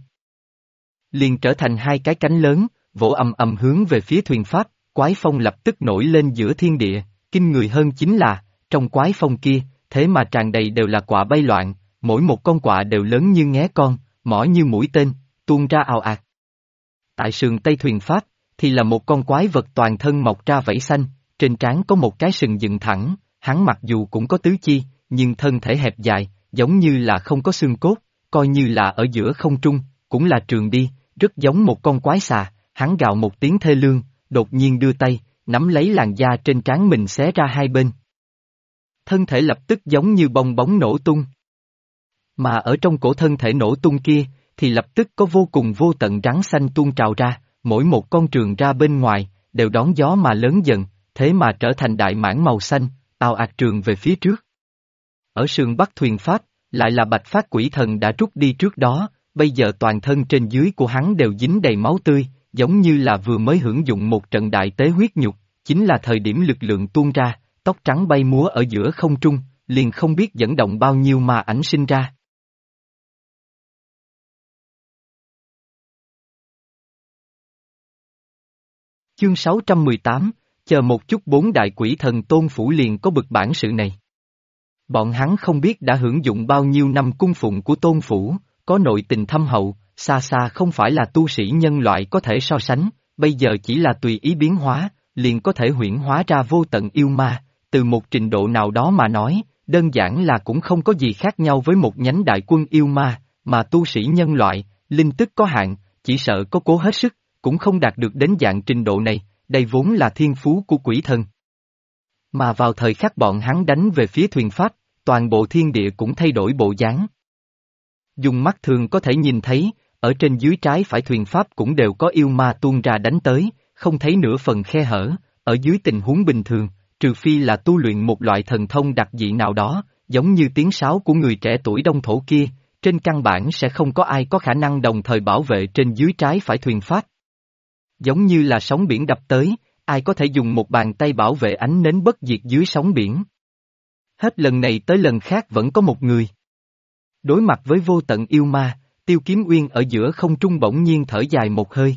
Liền trở thành 2 cái cánh lớn, vỗ ầm ầm hướng về phía thuyền pháp, quái phong lập tức nổi lên giữa thiên địa, kinh người hơn chính là, trong quái phong kia, thế mà tràn đầy đều là quạ bay loạn, mỗi một con quạ đều lớn như nghé con, mỏ như mũi tên, tuôn ra ào ạt. Tại sườn tây thuyền pháp, thì là một con quái vật toàn thân mọc ra vảy xanh, trên trán có một cái sừng dựng thẳng, hắn mặc dù cũng có tứ chi, nhưng thân thể hẹp dài, giống như là không có xương cốt, coi như là ở giữa không trung, cũng là trường đi, rất giống một con quái xà, hắn gào một tiếng thê lương, đột nhiên đưa tay, nắm lấy làn da trên trán mình xé ra 2 bên. Thân thể lập tức giống như bong bóng nổ tung. Mà ở trong cổ thân thể nổ tung kia, thì lập tức có vô cùng vô tận rắn xanh tuôn trào ra, mỗi một con trường ra bên ngoài, đều đón gió mà lớn dần, thế mà trở thành đại mãng màu xanh, ào ạt trường về phía trước. Ở sườn bắc thuyền pháp, lại là bạch phát quỷ thần đã rút đi trước đó, bây giờ toàn thân trên dưới của hắn đều dính đầy máu tươi, giống như là vừa mới hưởng dụng một trận đại tế huyết nhục, chính là thời điểm lực lượng tuôn ra, tóc trắng bay múa ở giữa không trung, liền không biết dẫn động bao nhiêu mà ảnh sinh ra. Chương 618, chờ một chút bốn đại quỷ thần tôn phủ liền có bực bản sự này. Bọn hắn không biết đã hưởng dụng bao nhiêu năm cung phụng của tôn phủ, có nội tình thâm hậu, xa xa không phải là tu sĩ nhân loại có thể so sánh, bây giờ chỉ là tùy ý biến hóa, liền có thể huyễn hóa ra vô tận yêu ma, từ một trình độ nào đó mà nói, đơn giản là cũng không có gì khác nhau với một nhánh đại quân yêu ma, mà tu sĩ nhân loại, linh tức có hạn, chỉ sợ có cố hết sức, cũng không đạt được đến dạng trình độ này, đây vốn là thiên phú của quỷ thần. Mà vào thời khắc bọn hắn đánh về phía thuyền pháp, toàn bộ thiên địa cũng thay đổi bộ dáng. Dùng mắt thường có thể nhìn thấy, ở trên dưới trái phải thuyền pháp cũng đều có yêu ma tuôn ra đánh tới, không thấy nửa phần khe hở, ở dưới tình huống bình thường, trừ phi là tu luyện một loại thần thông đặc dị nào đó, giống như tiếng sáo của người trẻ tuổi Đông Thổ kia, trên căn bản sẽ không có ai có khả năng đồng thời bảo vệ trên dưới trái phải thuyền pháp. Giống như là sóng biển đập tới, ai có thể dùng một bàn tay bảo vệ ánh nến bất diệt dưới sóng biển. Hết lần này tới lần khác vẫn có một người. Đối mặt với vô tận yêu ma, Tiêu Kiếm Uyên ở giữa không trung bỗng nhiên thở dài một hơi.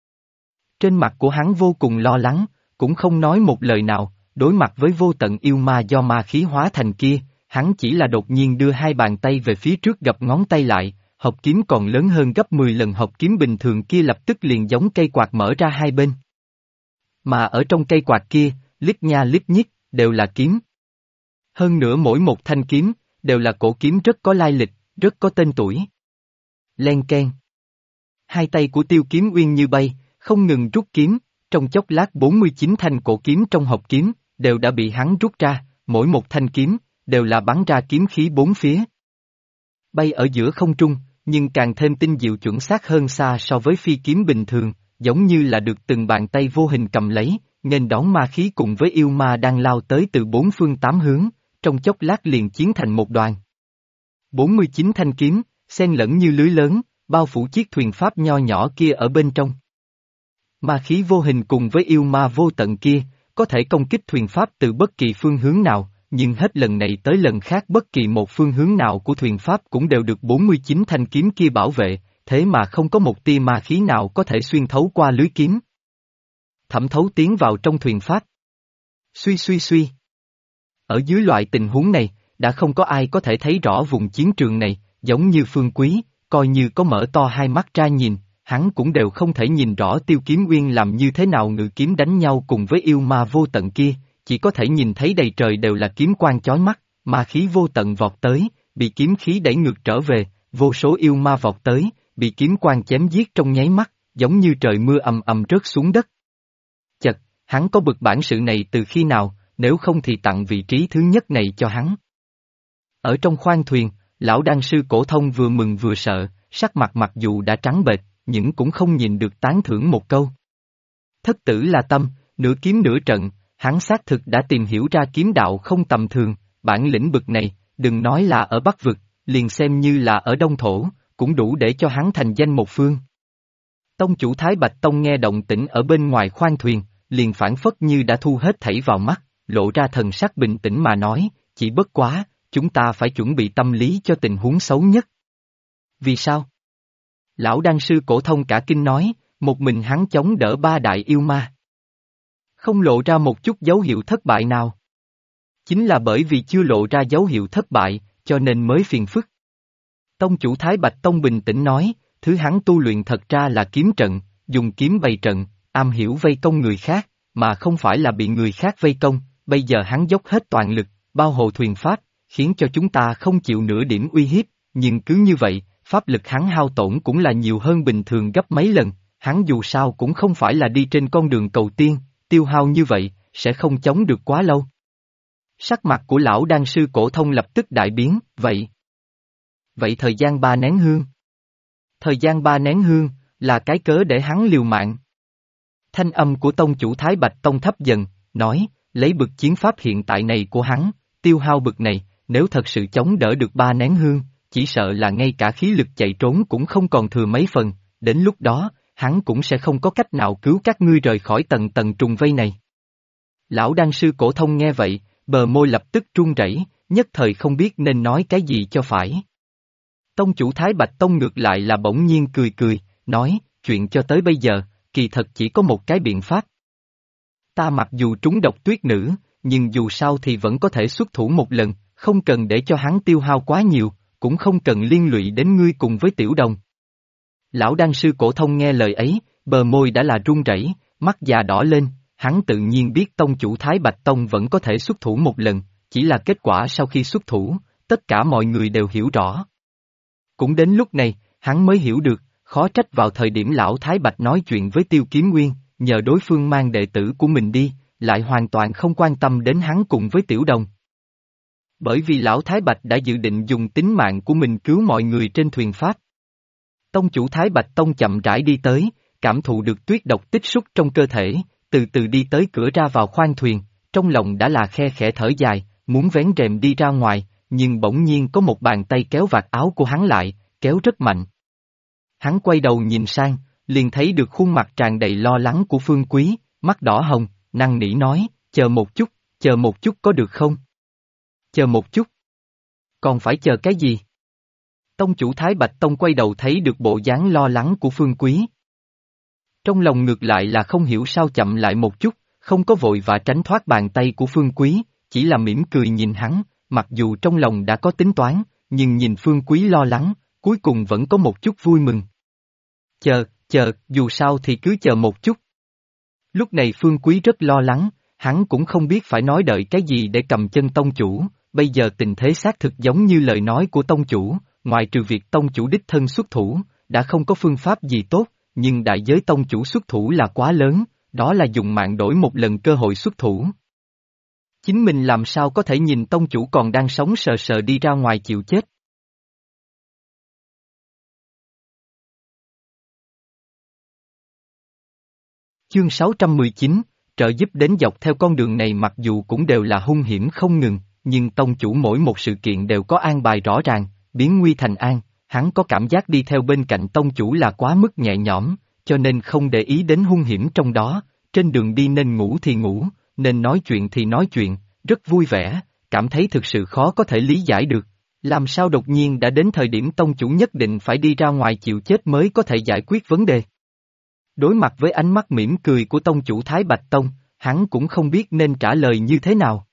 Trên mặt của hắn vô cùng lo lắng, cũng không nói một lời nào, đối mặt với vô tận yêu ma do ma khí hóa thành kia, hắn chỉ là đột nhiên đưa hai bàn tay về phía trước gập ngón tay lại, hộp kiếm còn lớn hơn gấp 10 lần hộp kiếm bình thường kia lập tức liền giống cây quạt mở ra hai bên. Mà ở trong cây quạt kia, lít nha lít nhít, đều là kiếm. Hơn nữa mỗi một thanh kiếm, đều là cổ kiếm rất có lai lịch, rất có tên tuổi. Len keng. Hai tay của Tiêu Kiếm Uyên như bay, không ngừng rút kiếm, trong chốc lát 49 thanh cổ kiếm trong hộp kiếm, đều đã bị hắn rút ra, mỗi một thanh kiếm, đều là bắn ra kiếm khí bốn phía. Bay ở giữa không trung, nhưng càng thêm tinh diệu chuẩn xác hơn xa so với phi kiếm bình thường, giống như là được từng bàn tay vô hình cầm lấy, nghênh đón ma khí cùng với yêu ma đang lao tới từ bốn phương tám hướng, trong chốc lát liền chiến thành một đoàn. 49 thanh kiếm, xen lẫn như lưới lớn, bao phủ chiếc thuyền pháp nho nhỏ kia ở bên trong. Ma khí vô hình cùng với yêu ma vô tận kia, có thể công kích thuyền pháp từ bất kỳ phương hướng nào, nhưng hết lần này tới lần khác bất kỳ một phương hướng nào của thuyền pháp cũng đều được 49 thanh kiếm kia bảo vệ, thế mà không có một tia ma khí nào có thể xuyên thấu qua lưới kiếm. Thẩm thấu tiến vào trong thuyền pháp. Suy suy suy. Ở dưới loại tình huống này, đã không có ai có thể thấy rõ vùng chiến trường này, giống như Phương Quý, coi như có mở to hai mắt ra nhìn, hắn cũng đều không thể nhìn rõ Tiêu Kiếm Uyên làm như thế nào ngự kiếm đánh nhau cùng với yêu ma vô tận kia, chỉ có thể nhìn thấy đầy trời đều là kiếm quang chói mắt, ma khí vô tận vọt tới, bị kiếm khí đẩy ngược trở về, vô số yêu ma vọt tới, bị kiếm quang chém giết trong nháy mắt, giống như trời mưa ầm ầm rớt xuống đất. Chật, hắn có bực bản sự này từ khi nào, nếu không thì tặng vị trí thứ nhất này cho hắn. Ở trong khoang thuyền, lão đan sư Cổ Thông vừa mừng vừa sợ, sắc mặt mặc dù đã trắng bệch, nhưng cũng không nhìn được tán thưởng một câu. Thất tử là tâm, nửa kiếm nửa trận, hắn xác thực đã tìm hiểu ra kiếm đạo không tầm thường, bản lĩnh bực này, đừng nói là ở Bắc Vực, liền xem như là ở Đông Thổ, cũng đủ để cho hắn thành danh một phương. Tông chủ Thái Bạch Tông nghe động tĩnh ở bên ngoài khoang thuyền, liền phảng phất như đã thu hết thảy vào mắt, lộ ra thần sắc bình tĩnh mà nói, chỉ bất quá, chúng ta phải chuẩn bị tâm lý cho tình huống xấu nhất. Vì sao? Lão đan sư Cổ Thông cả kinh nói, một mình hắn chống đỡ ba đại yêu ma. Không lộ ra một chút dấu hiệu thất bại nào. Chính là bởi vì chưa lộ ra dấu hiệu thất bại, cho nên mới phiền phức. Tông chủ Thái Bạch Tông bình tĩnh nói, thứ hắn tu luyện thật ra là kiếm trận, dùng kiếm bày trận, am hiểu vây công người khác, mà không phải là bị người khác vây công, bây giờ hắn dốc hết toàn lực, bao hồ thuyền pháp, khiến cho chúng ta không chịu nửa điểm uy hiếp, nhưng cứ như vậy, pháp lực hắn hao tổn cũng là nhiều hơn bình thường gấp mấy lần, hắn dù sao cũng không phải là đi trên con đường cầu tiên, tiêu hao như vậy, sẽ không chống được quá lâu. Sắc mặt của lão đan sư Cổ Thông lập tức đại biến, vậy thời gian 3 nén hương. Thời gian 3 nén hương, là cái cớ để hắn liều mạng. Thanh âm của tông chủ Thái Bạch Tông thấp dần, nói, lấy bực chiến pháp hiện tại này của hắn, tiêu hao bực này, nếu thật sự chống đỡ được 3 nén hương, chỉ sợ là ngay cả khí lực chạy trốn cũng không còn thừa mấy phần, đến lúc đó, hắn cũng sẽ không có cách nào cứu các ngươi rời khỏi tầng tầng trùng vây này. Lão đan sư Cổ Thông nghe vậy, bờ môi lập tức run rẩy, nhất thời không biết nên nói cái gì cho phải. Tông chủ Thái Bạch Tông ngược lại là bỗng nhiên cười cười, nói, chuyện cho tới bây giờ, kỳ thật chỉ có một cái biện pháp. Ta mặc dù trúng độc tuyết nữ, nhưng dù sao thì vẫn có thể xuất thủ một lần, không cần để cho hắn tiêu hao quá nhiều, cũng không cần liên lụy đến ngươi cùng với tiểu đồng. Lão đan sư cổ thông nghe lời ấy, bờ môi đã là run rẩy, mắt già đỏ lên, hắn tự nhiên biết tông chủ Thái Bạch Tông vẫn có thể xuất thủ một lần, chỉ là kết quả sau khi xuất thủ, tất cả mọi người đều hiểu rõ. Cũng đến lúc này, hắn mới hiểu được, khó trách vào thời điểm lão Thái Bạch nói chuyện với Tiêu Kiếm Nguyên, nhờ đối phương mang đệ tử của mình đi, lại hoàn toàn không quan tâm đến hắn cùng với tiểu đồng. Bởi vì lão Thái Bạch đã dự định dùng tính mạng của mình cứu mọi người trên thuyền Pháp. Tông chủ Thái Bạch Tông chậm rãi đi tới, cảm thụ được tuyết độc tích xúc trong cơ thể, từ từ đi tới cửa ra vào khoang thuyền, trong lòng đã là khe khẽ thở dài, muốn vén rèm đi ra ngoài, nhưng bỗng nhiên có một bàn tay kéo vạt áo của hắn lại, kéo rất mạnh. Hắn quay đầu nhìn sang, liền thấy được khuôn mặt tràn đầy lo lắng của Phương Quý, mắt đỏ hồng, năn nỉ nói, chờ một chút có được không? Chờ một chút. Còn phải chờ cái gì? Tông chủ Thái Bạch Tông quay đầu thấy được bộ dáng lo lắng của Phương Quý. Trong lòng ngược lại là không hiểu sao chậm lại một chút, không có vội và tránh thoát bàn tay của Phương Quý, chỉ là mỉm cười nhìn hắn, mặc dù trong lòng đã có tính toán, nhưng nhìn Phương Quý lo lắng, cuối cùng vẫn có một chút vui mừng. Chờ, dù sao thì cứ chờ một chút. Lúc này Phương Quý rất lo lắng, hắn cũng không biết phải nói đợi cái gì để cầm chân tông chủ, bây giờ tình thế xác thực giống như lời nói của tông chủ, ngoại trừ việc tông chủ đích thân xuất thủ, đã không có phương pháp gì tốt, nhưng đại giới tông chủ xuất thủ là quá lớn, đó là dùng mạng đổi một lần cơ hội xuất thủ. Chính mình làm sao có thể nhìn tông chủ còn đang sống sờ sờ đi ra ngoài chịu chết. Chương 619, trợ giúp đến dọc theo con đường này mặc dù cũng đều là hung hiểm không ngừng, nhưng tông chủ mỗi một sự kiện đều có an bài rõ ràng, biến nguy thành an, hắn có cảm giác đi theo bên cạnh tông chủ là quá mức nhẹ nhõm, cho nên không để ý đến hung hiểm trong đó, trên đường đi nên ngủ thì ngủ, nên nói chuyện thì nói chuyện, rất vui vẻ, cảm thấy thực sự khó có thể lý giải được. Làm sao đột nhiên đã đến thời điểm tông chủ nhất định phải đi ra ngoài chịu chết mới có thể giải quyết vấn đề. Đối mặt với ánh mắt mỉm cười của tông chủ Thái Bạch Tông, hắn cũng không biết nên trả lời như thế nào.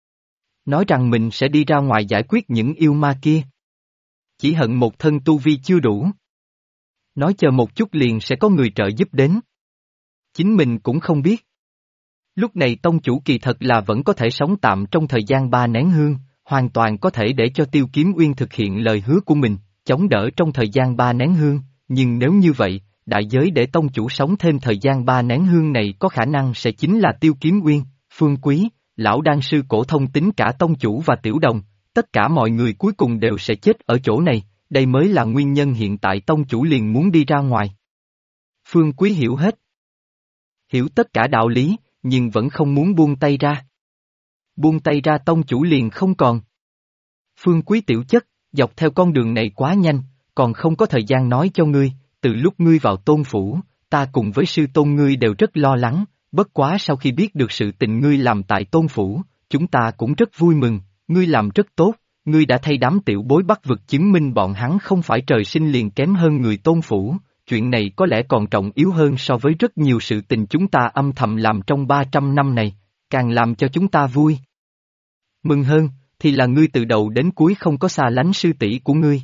Nói rằng mình sẽ đi ra ngoài giải quyết những yêu ma kia. Chỉ hận một thân tu vi chưa đủ. Nói chờ một chút liền sẽ có người trợ giúp đến. Chính mình cũng không biết. Lúc này tông chủ kỳ thật là vẫn có thể sống tạm trong thời gian 3 nén hương, hoàn toàn có thể để cho Tiêu Kiếm Uyên thực hiện lời hứa của mình, chống đỡ trong thời gian 3 nén hương, nhưng nếu như vậy, đại giới để tông chủ sống thêm thời gian 3 nén hương này có khả năng sẽ chính là Tiêu Kiếm Uyên, Phương Quý, lão đan sư cổ thông tính cả tông chủ và tiểu đồng, tất cả mọi người cuối cùng đều sẽ chết ở chỗ này, đây mới là nguyên nhân hiện tại tông chủ liền muốn đi ra ngoài. Phương Quý hiểu hết. Hiểu tất cả đạo lý, nhưng vẫn không muốn buông tay ra. Buông tay ra tông chủ liền không còn. Phương Quý tiểu chất, dọc theo con đường này quá nhanh, còn không có thời gian nói cho ngươi, từ lúc ngươi vào tôn phủ, ta cùng với sư tôn ngươi đều rất lo lắng, bất quá sau khi biết được sự tình ngươi làm tại tôn phủ, chúng ta cũng rất vui mừng, ngươi làm rất tốt, ngươi đã thay đám tiểu bối Bắc vực chứng minh bọn hắn không phải trời sinh liền kém hơn người tôn phủ, chuyện này có lẽ còn trọng yếu hơn so với rất nhiều sự tình chúng ta âm thầm làm trong 300 năm này, càng làm cho chúng ta vui. Mừng hơn, thì là ngươi từ đầu đến cuối không có xa lánh sư tỷ của ngươi.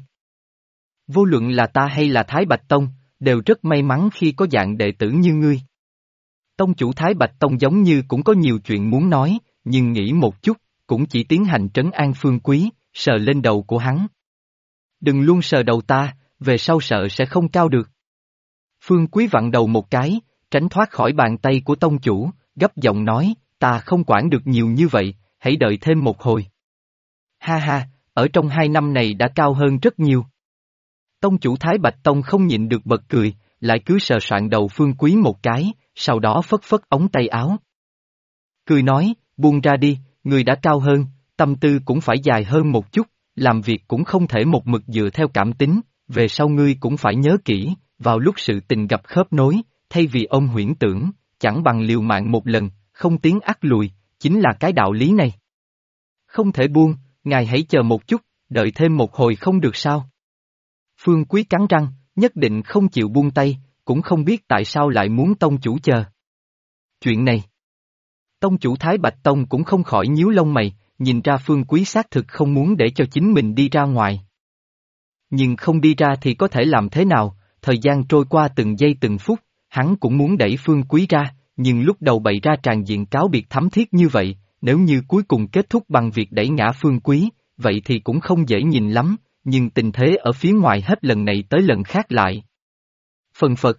Vô luận là ta hay là Thái Bạch Tông, đều rất may mắn khi có dạng đệ tử như ngươi. Tông chủ Thái Bạch Tông giống như cũng có nhiều chuyện muốn nói, nhưng nghĩ một chút, cũng chỉ tiến hành trấn an Phương Quý, sờ lên đầu của hắn. Đừng luôn sờ đầu ta, về sau sợ sẽ không cao được. Phương Quý vặn đầu một cái, tránh thoát khỏi bàn tay của tông chủ, gấp giọng nói, ta không quản được nhiều như vậy, hãy đợi thêm một hồi. Ha ha, ở trong 2 năm này đã cao hơn rất nhiều. Tông chủ Thái Bạch Tông không nhịn được bật cười, lại cứ sờ soạn đầu Phương Quý một cái, sau đó phất phất ống tay áo. Cười nói, buông ra đi, người đã cao hơn, tâm tư cũng phải dài hơn một chút, làm việc cũng không thể một mực dựa theo cảm tính, về sau ngươi cũng phải nhớ kỹ, vào lúc sự tình gặp khớp nối, thay vì ông huyễn tưởng, chẳng bằng liều mạng một lần, không tiến ắt lùi, chính là cái đạo lý này. Không thể buông, ngài hãy chờ một chút, đợi thêm một hồi không được sao? Phương Quý cắn răng, nhất định không chịu buông tay, cũng không biết tại sao lại muốn tông chủ chờ. Chuyện này, Tông chủ Thái Bạch Tông cũng không khỏi nhíu lông mày, nhìn ra Phương Quý xác thực không muốn để cho chính mình đi ra ngoài. Nhưng không đi ra thì có thể làm thế nào, thời gian trôi qua từng giây từng phút, hắn cũng muốn đẩy Phương Quý ra, nhưng lúc đầu bày ra tràn diện cáo biệt thắm thiết như vậy, nếu như cuối cùng kết thúc bằng việc đẩy ngã Phương Quý, vậy thì cũng không dễ nhìn lắm, nhưng tình thế ở phía ngoài hết lần này tới lần khác lại. Phần phật.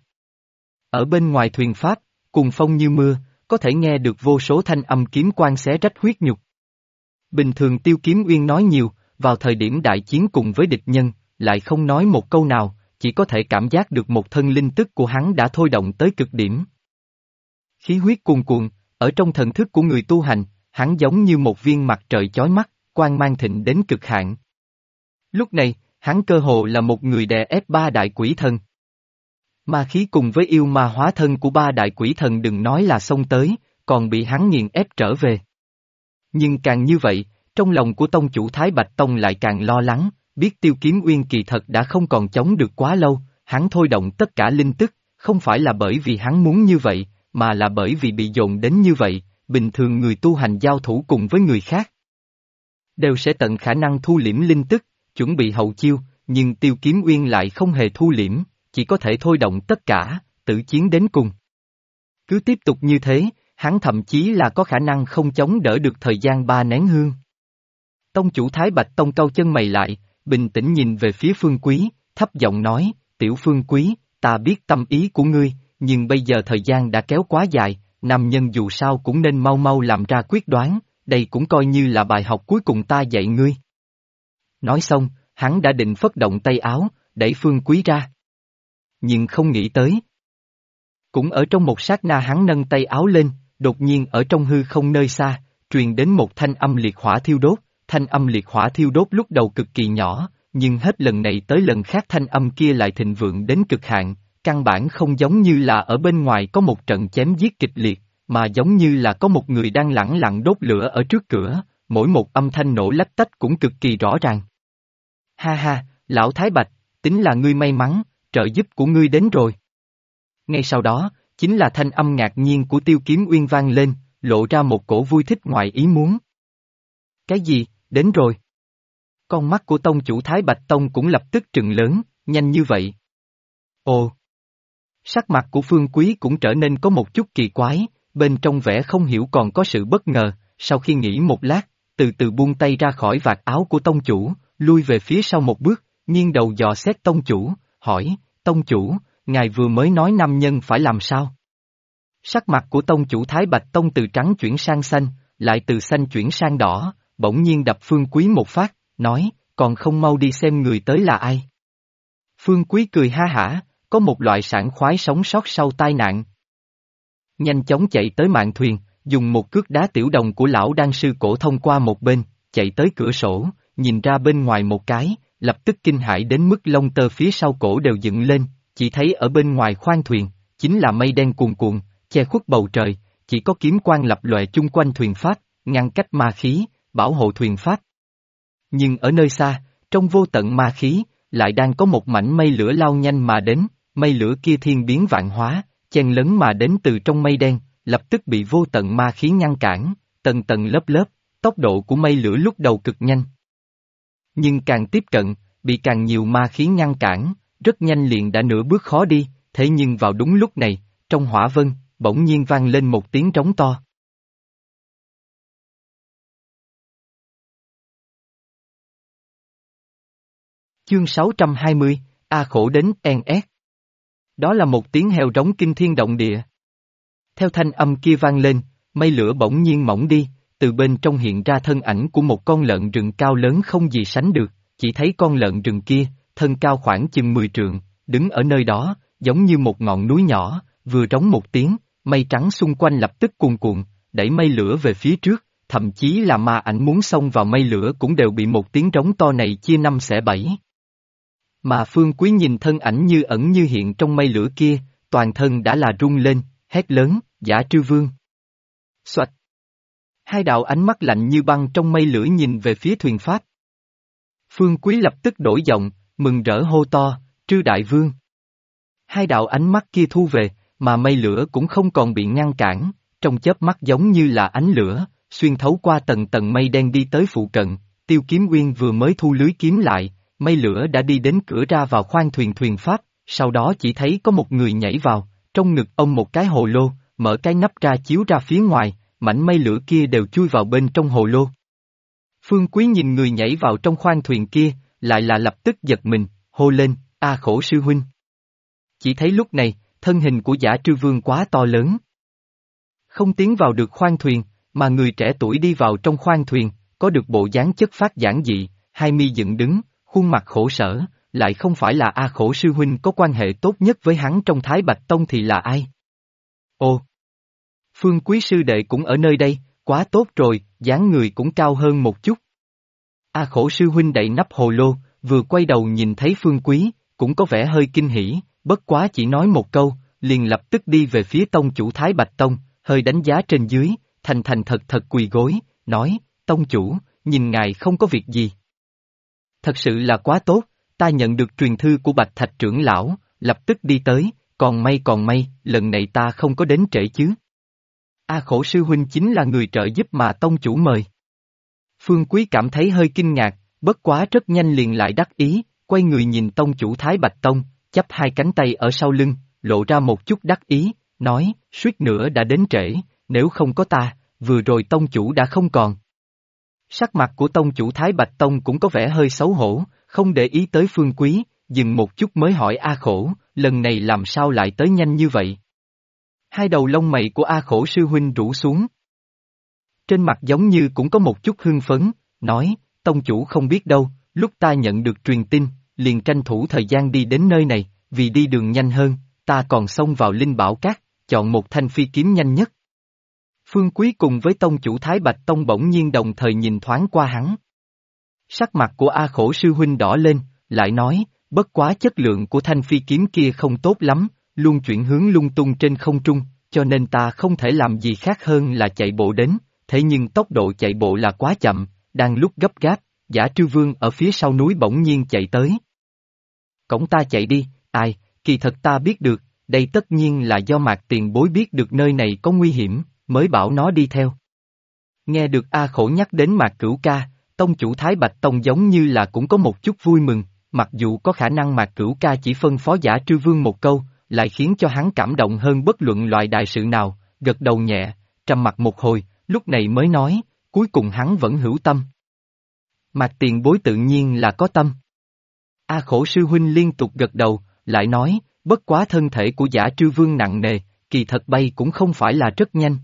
Ở bên ngoài thuyền Pháp, cuồng phong như mưa, có thể nghe được vô số thanh âm kiếm quang xé rách huyết nhục. Bình thường Tiêu Kiếm Uyên nói nhiều, vào thời điểm đại chiến cùng với địch nhân, lại không nói một câu nào, chỉ có thể cảm giác được một thân linh tức của hắn đã thôi động tới cực điểm. Khí huyết cuồn cuộn, ở trong thần thức của người tu hành, hắn giống như một viên mặt trời chói mắt, quang mang thịnh đến cực hạn. Lúc này, hắn cơ hồ là một người đè ép ba đại quỷ thần. Ma khí cùng với yêu ma hóa thân của ba đại quỷ thần đừng nói là xông tới, còn bị hắn nghiền ép trở về. Nhưng càng như vậy, trong lòng của tông chủ Thái Bạch Tông lại càng lo lắng, biết Tiêu Kiếm Uyên kỳ thật đã không còn chống được quá lâu, hắn thôi động tất cả linh tức, không phải là bởi vì hắn muốn như vậy, mà là bởi vì bị dồn đến như vậy, bình thường người tu hành giao thủ cùng với người khác. Đều sẽ tận khả năng thu liễm linh tức, chuẩn bị hậu chiêu, nhưng Tiêu Kiếm Uyên lại không hề thu liễm, chỉ có thể thôi động tất cả, tử chiến đến cùng. Cứ tiếp tục như thế, hắn thậm chí là có khả năng không chống đỡ được thời gian 3 nén hương. Tông chủ Thái Bạch Tông cau chân mày lại, bình tĩnh nhìn về phía Phương Quý, thấp giọng nói, tiểu Phương Quý, ta biết tâm ý của ngươi, nhưng bây giờ thời gian đã kéo quá dài, nam nhân dù sao cũng nên mau mau làm ra quyết đoán, đây cũng coi như là bài học cuối cùng ta dạy ngươi. Nói xong, hắn đã định phất động tay áo, đẩy Phương Quý ra. Nhưng không nghĩ tới. Cũng ở trong một sát na hắn nâng tay áo lên, đột nhiên ở trong hư không nơi xa, truyền đến một thanh âm liệt hỏa thiêu đốt, thanh âm liệt hỏa thiêu đốt lúc đầu cực kỳ nhỏ, nhưng hết lần này tới lần khác thanh âm kia lại thịnh vượng đến cực hạn, căn bản không giống như là ở bên ngoài có một trận chém giết kịch liệt, mà giống như là có một người đang lẳng lặng đốt lửa ở trước cửa, mỗi một âm thanh nổ lách tách cũng cực kỳ rõ ràng. Ha ha, lão Thái Bạch, tính là ngươi may mắn, trợ giúp của ngươi đến rồi. Ngay sau đó, chính là thanh âm ngạc nhiên của Tiêu Kiếm Uyên vang lên, lộ ra một cổ vui thích ngoài ý muốn. Cái gì, đến rồi? Con mắt của tông chủ Thái Bạch Tông cũng lập tức trừng lớn, nhanh như vậy. Ồ! Sắc mặt của Phương Quý cũng trở nên có một chút kỳ quái, bên trong vẻ không hiểu còn có sự bất ngờ, sau khi nghĩ một lát, từ từ buông tay ra khỏi vạt áo của tông chủ, lui về phía sau một bước, nghiêng đầu dò xét tông chủ, hỏi, tông chủ, ngài vừa mới nói nam nhân phải làm sao? Sắc mặt của tông chủ Thái Bạch Tông từ trắng chuyển sang xanh, lại từ xanh chuyển sang đỏ, bỗng nhiên đập Phương Quý một phát, nói, còn không mau đi xem người tới là ai. Phương Quý cười ha hả, có một loại sảng khoái sống sót sau tai nạn. Nhanh chóng chạy tới mạn thuyền, dùng một cước đá tiểu đồng của lão đan sư cổ thông qua một bên, chạy tới cửa sổ, nhìn ra bên ngoài một cái, lập tức kinh hãi đến mức lông tơ phía sau cổ đều dựng lên, chỉ thấy ở bên ngoài khoang thuyền, chính là mây đen cuồn cuộn, che khuất bầu trời, chỉ có kiếm quang lập lòe chung quanh thuyền Pháp, ngăn cách ma khí, bảo hộ thuyền Pháp. Nhưng ở nơi xa, trong vô tận ma khí, lại đang có một mảnh mây lửa lao nhanh mà đến, mây lửa kia thiên biến vạn hóa, chen lấn mà đến từ trong mây đen, lập tức bị vô tận ma khí ngăn cản, tầng tầng lớp lớp, tốc độ của mây lửa lúc đầu cực nhanh. Nhưng càng tiếp cận, bị càng nhiều ma khí ngăn cản, rất nhanh liền đã nửa bước khó đi, thế nhưng vào đúng lúc này, trong hỏa vân, bỗng nhiên vang lên một tiếng trống to. Chương 620, A khổ đến NS. Đó là một tiếng heo rống kinh thiên động địa. Theo thanh âm kia vang lên, mây lửa bỗng nhiên mỏng đi, từ bên trong hiện ra thân ảnh của một con lợn rừng cao lớn không gì sánh được, chỉ thấy con lợn rừng kia, thân cao khoảng chừng 10 trượng, đứng ở nơi đó, giống như một ngọn núi nhỏ, vừa rống một tiếng, mây trắng xung quanh lập tức cuồn cuộn, đẩy mây lửa về phía trước, thậm chí là ma ảnh muốn xông vào mây lửa cũng đều bị một tiếng rống to này chia năm xẻ bảy. Mà Phương Quý nhìn thân ảnh như ẩn như hiện trong mây lửa kia, toàn thân đã là rung lên, hét lớn, Dã Trư Vương. Xoạch! Hai đạo ánh mắt lạnh như băng trong mây lửa nhìn về phía thuyền Pháp. Phương Quý lập tức đổi giọng, mừng rỡ hô to, Trư Đại Vương. Hai đạo ánh mắt kia thu về, mà mây lửa cũng không còn bị ngăn cản, trong chớp mắt giống như là ánh lửa, xuyên thấu qua tầng tầng mây đen đi tới phụ cận, Tiêu Kiếm Uyên vừa mới thu lưới kiếm lại, mây lửa đã đi đến cửa ra vào khoang thuyền pháp, sau đó chỉ thấy có một người nhảy vào, trong ngực ông một cái hồ lô, mở cái nắp ra chiếu ra phía ngoài, mảnh mây lửa kia đều chui vào bên trong hồ lô. Phương Quý nhìn người nhảy vào trong khoang thuyền kia, lại là lập tức giật mình, hô lên, A Khổ sư huynh. Chỉ thấy lúc này, thân hình của Giả Trư Vương quá to lớn. Không tiến vào được khoang thuyền, mà người trẻ tuổi đi vào trong khoang thuyền, có được bộ dáng chất phát giản dị, hai mi dựng đứng, khuôn mặt khổ sở, lại không phải là A Khổ sư huynh có quan hệ tốt nhất với hắn trong Thái Bạch Tông thì là ai? Ồ! Phương Quý sư đệ cũng ở nơi đây, quá tốt rồi, dáng người cũng cao hơn một chút. A Khổ sư huynh đậy nắp hồ lô, vừa quay đầu nhìn thấy Phương Quý, cũng có vẻ hơi kinh hỉ, bất quá chỉ nói một câu, liền lập tức đi về phía tông chủ Thái Bạch Tông, hơi đánh giá trên dưới, thành thành thật thật quỳ gối, nói, tông chủ, nhìn ngài không có việc gì. Thật sự là quá tốt, ta nhận được truyền thư của Bạch Thạch trưởng lão, lập tức đi tới, còn may, lần này ta không có đến trễ chứ. A Khổ sư huynh chính là người trợ giúp mà tông chủ mời. Phương Quý cảm thấy hơi kinh ngạc, bất quá rất nhanh liền lại đắc ý, quay người nhìn tông chủ Thái Bạch Tông, chắp hai cánh tay ở sau lưng, lộ ra một chút đắc ý, nói, suýt nữa đã đến trễ, nếu không có ta, vừa rồi tông chủ đã không còn. Sắc mặt của tông chủ Thái Bạch Tông cũng có vẻ hơi xấu hổ, không để ý tới Phương Quý, dừng một chút mới hỏi A Khổ, lần này làm sao lại tới nhanh như vậy? Hai đầu lông mày của A Khổ sư huynh rũ xuống. Trên mặt giống như cũng có một chút hưng phấn, nói, tông chủ không biết đâu, lúc ta nhận được truyền tin, liền tranh thủ thời gian đi đến nơi này, vì đi đường nhanh hơn, ta còn xông vào Linh Bảo Các, chọn một thanh phi kiếm nhanh nhất. Phương Quý cùng với tông chủ Thái Bạch Tông bỗng nhiên đồng thời nhìn thoáng qua hắn. Sắc mặt của A Khổ sư huynh đỏ lên, lại nói, bất quá chất lượng của thanh phi kiếm kia không tốt lắm, luôn chuyển hướng lung tung trên không trung, cho nên ta không thể làm gì khác hơn là chạy bộ đến, thế nhưng tốc độ chạy bộ là quá chậm, đang lúc gấp gáp, Giả Trư Vương ở phía sau núi bỗng nhiên chạy tới. Cổng ta chạy đi, ai, kỳ thật ta biết được, đây tất nhiên là do Mạc Tiền Bối biết được nơi này có nguy hiểm, mới bảo nó đi theo. Nghe được A Khổ nhắc đến Mạc Cửu Ca, tông chủ Thái Bạch Tông giống như là cũng có một chút vui mừng, mặc dù có khả năng Mạc Cửu Ca chỉ phân phó Giả Trư Vương một câu, lại khiến cho hắn cảm động hơn bất luận loại đại sự nào, gật đầu nhẹ, trầm mặt một hồi, lúc này mới nói, cuối cùng hắn vẫn hữu tâm. Mạc Tiền Bối tự nhiên là có tâm. A Khổ sư huynh liên tục gật đầu, lại nói, bất quá thân thể của Giả Trư Vương nặng nề, kỳ thật bay cũng không phải là rất nhanh.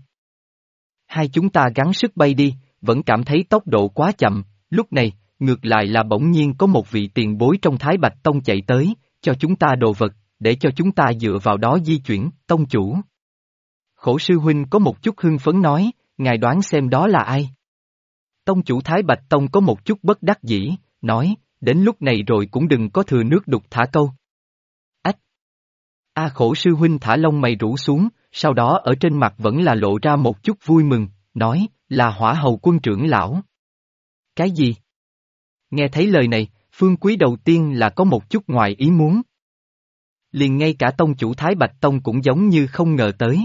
Hai chúng ta gắng sức bay đi, vẫn cảm thấy tốc độ quá chậm, lúc này, ngược lại là bỗng nhiên có một vị tiền bối trong Thái Bạch Tông chạy tới, cho chúng ta đồ vật, để cho chúng ta dựa vào đó di chuyển, tông chủ. Khổ sư huynh có một chút hưng phấn nói, ngài đoán xem đó là ai? Tông chủ Thái Bạch Tông có một chút bất đắc dĩ, nói, đến lúc này rồi cũng đừng có thừa nước đục thả câu. Ách! A Khổ sư huynh thả lông mày rũ xuống, sau đó ở trên mặt vẫn là lộ ra một chút vui mừng, nói, là Hỏa Hầu quân trưởng lão. Cái gì? Nghe thấy lời này, Phương Quý đầu tiên là có một chút ngoài ý muốn. Liền ngay cả tông chủ Thái Bạch Tông cũng giống như không ngờ tới.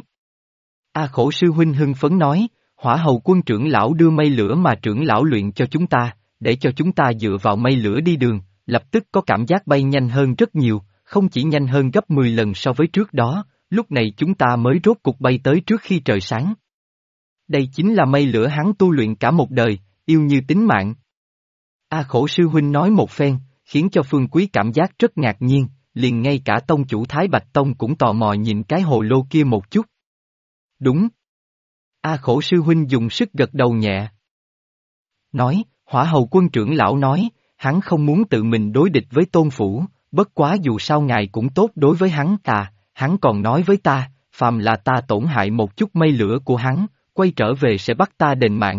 A Khổ sư huynh hưng phấn nói, Hỏa Hầu quân trưởng lão đưa mây lửa mà trưởng lão luyện cho chúng ta, để cho chúng ta dựa vào mây lửa đi đường, lập tức có cảm giác bay nhanh hơn rất nhiều, không chỉ nhanh hơn gấp 10 lần so với trước đó, lúc này chúng ta mới rốt cục bay tới trước khi trời sáng. Đây chính là mây lửa hắn tu luyện cả một đời, yêu như tính mạng. A Khổ sư huynh nói một phen, khiến cho Phương Quý cảm giác rất ngạc nhiên, liền ngay cả tông chủ Thái Bạch Tông cũng tò mò nhìn cái hồ lô kia một chút. Đúng. A Khổ sư huynh dùng sức gật đầu nhẹ. Nói, Hỏa Hầu quân trưởng lão nói, hắn không muốn tự mình đối địch với Tôn Phủ, bất quá dù sao ngài cũng tốt đối với hắn hắn còn nói với ta, phàm là ta tổn hại một chút mây lửa của hắn, quay trở về sẽ bắt ta đền mạng.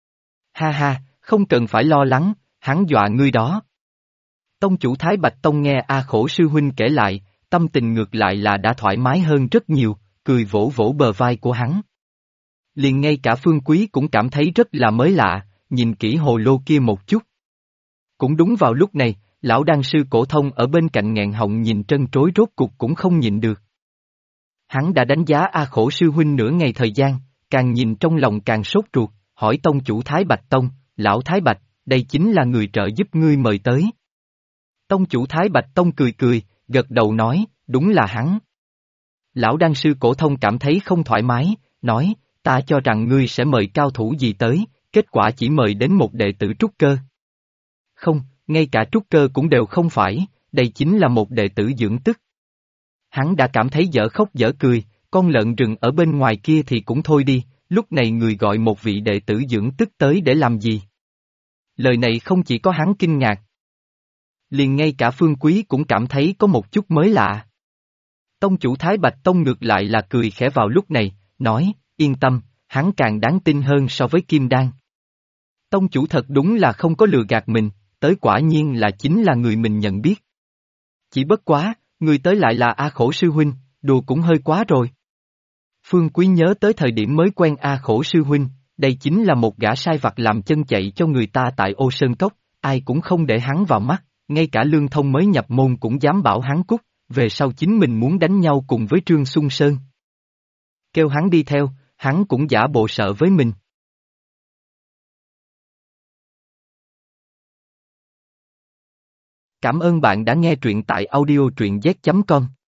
Ha ha, không cần phải lo lắng, hắn dọa ngươi đó. Tông chủ Thái Bạch Tông nghe A Khổ sư huynh kể lại, tâm tình ngược lại là đã thoải mái hơn rất nhiều, cười vỗ vỗ bờ vai của hắn. Liền ngay cả Phương Quý cũng cảm thấy rất là mới lạ, nhìn kỹ hồ lô kia một chút. Cũng đúng vào lúc này, lão đan sư Cổ Thông ở bên cạnh nghẹn họng nhìn trân trối rốt cục cũng không nhịn được. Hắn đã đánh giá A Khổ sư huynh nửa ngày thời gian, càng nhìn trong lòng càng sốt ruột, hỏi tông chủ Thái Bạch Tông, lão Thái Bạch, đây chính là người trợ giúp ngươi mời tới. Tông chủ Thái Bạch Tông cười cười, gật đầu nói, đúng là hắn. Lão đan sư cổ thông cảm thấy không thoải mái, nói, ta cho rằng ngươi sẽ mời cao thủ gì tới, kết quả chỉ mời đến một đệ tử trúc cơ. Không, ngay cả trúc cơ cũng đều không phải, đây chính là một đệ tử dưỡng tức. Hắn đã cảm thấy dở khóc dở cười, con lợn rừng ở bên ngoài kia thì cũng thôi đi, lúc này người gọi một vị đệ tử dưỡng tức tới để làm gì? Lời này không chỉ có hắn kinh ngạc. Liền ngay cả Phương Quý cũng cảm thấy có một chút mới lạ. Tông chủ Thái Bạch Tông ngược lại là cười khẽ vào lúc này, nói, yên tâm, hắn càng đáng tin hơn so với Kim Đan. Tông chủ thật đúng là không có lừa gạt mình, tới quả nhiên là chính là người mình nhận biết. Chỉ bất quá, người tới lại là A Khổ sư huynh, đùa cũng hơi quá rồi. Phương Quý nhớ tới thời điểm mới quen A Khổ sư huynh, đây chính là một gã sai vặt làm chân chạy cho người ta tại Ô Sơn Cốc, ai cũng không để hắn vào mắt, ngay cả Lương Thông mới nhập môn cũng dám bảo hắn cút, về sau chính mình muốn đánh nhau cùng với Trương Xuân Sơn. Kêu hắn đi theo, hắn cũng giả bộ sợ với mình. Cảm ơn bạn đã nghe truyện tại audio truyện z.com.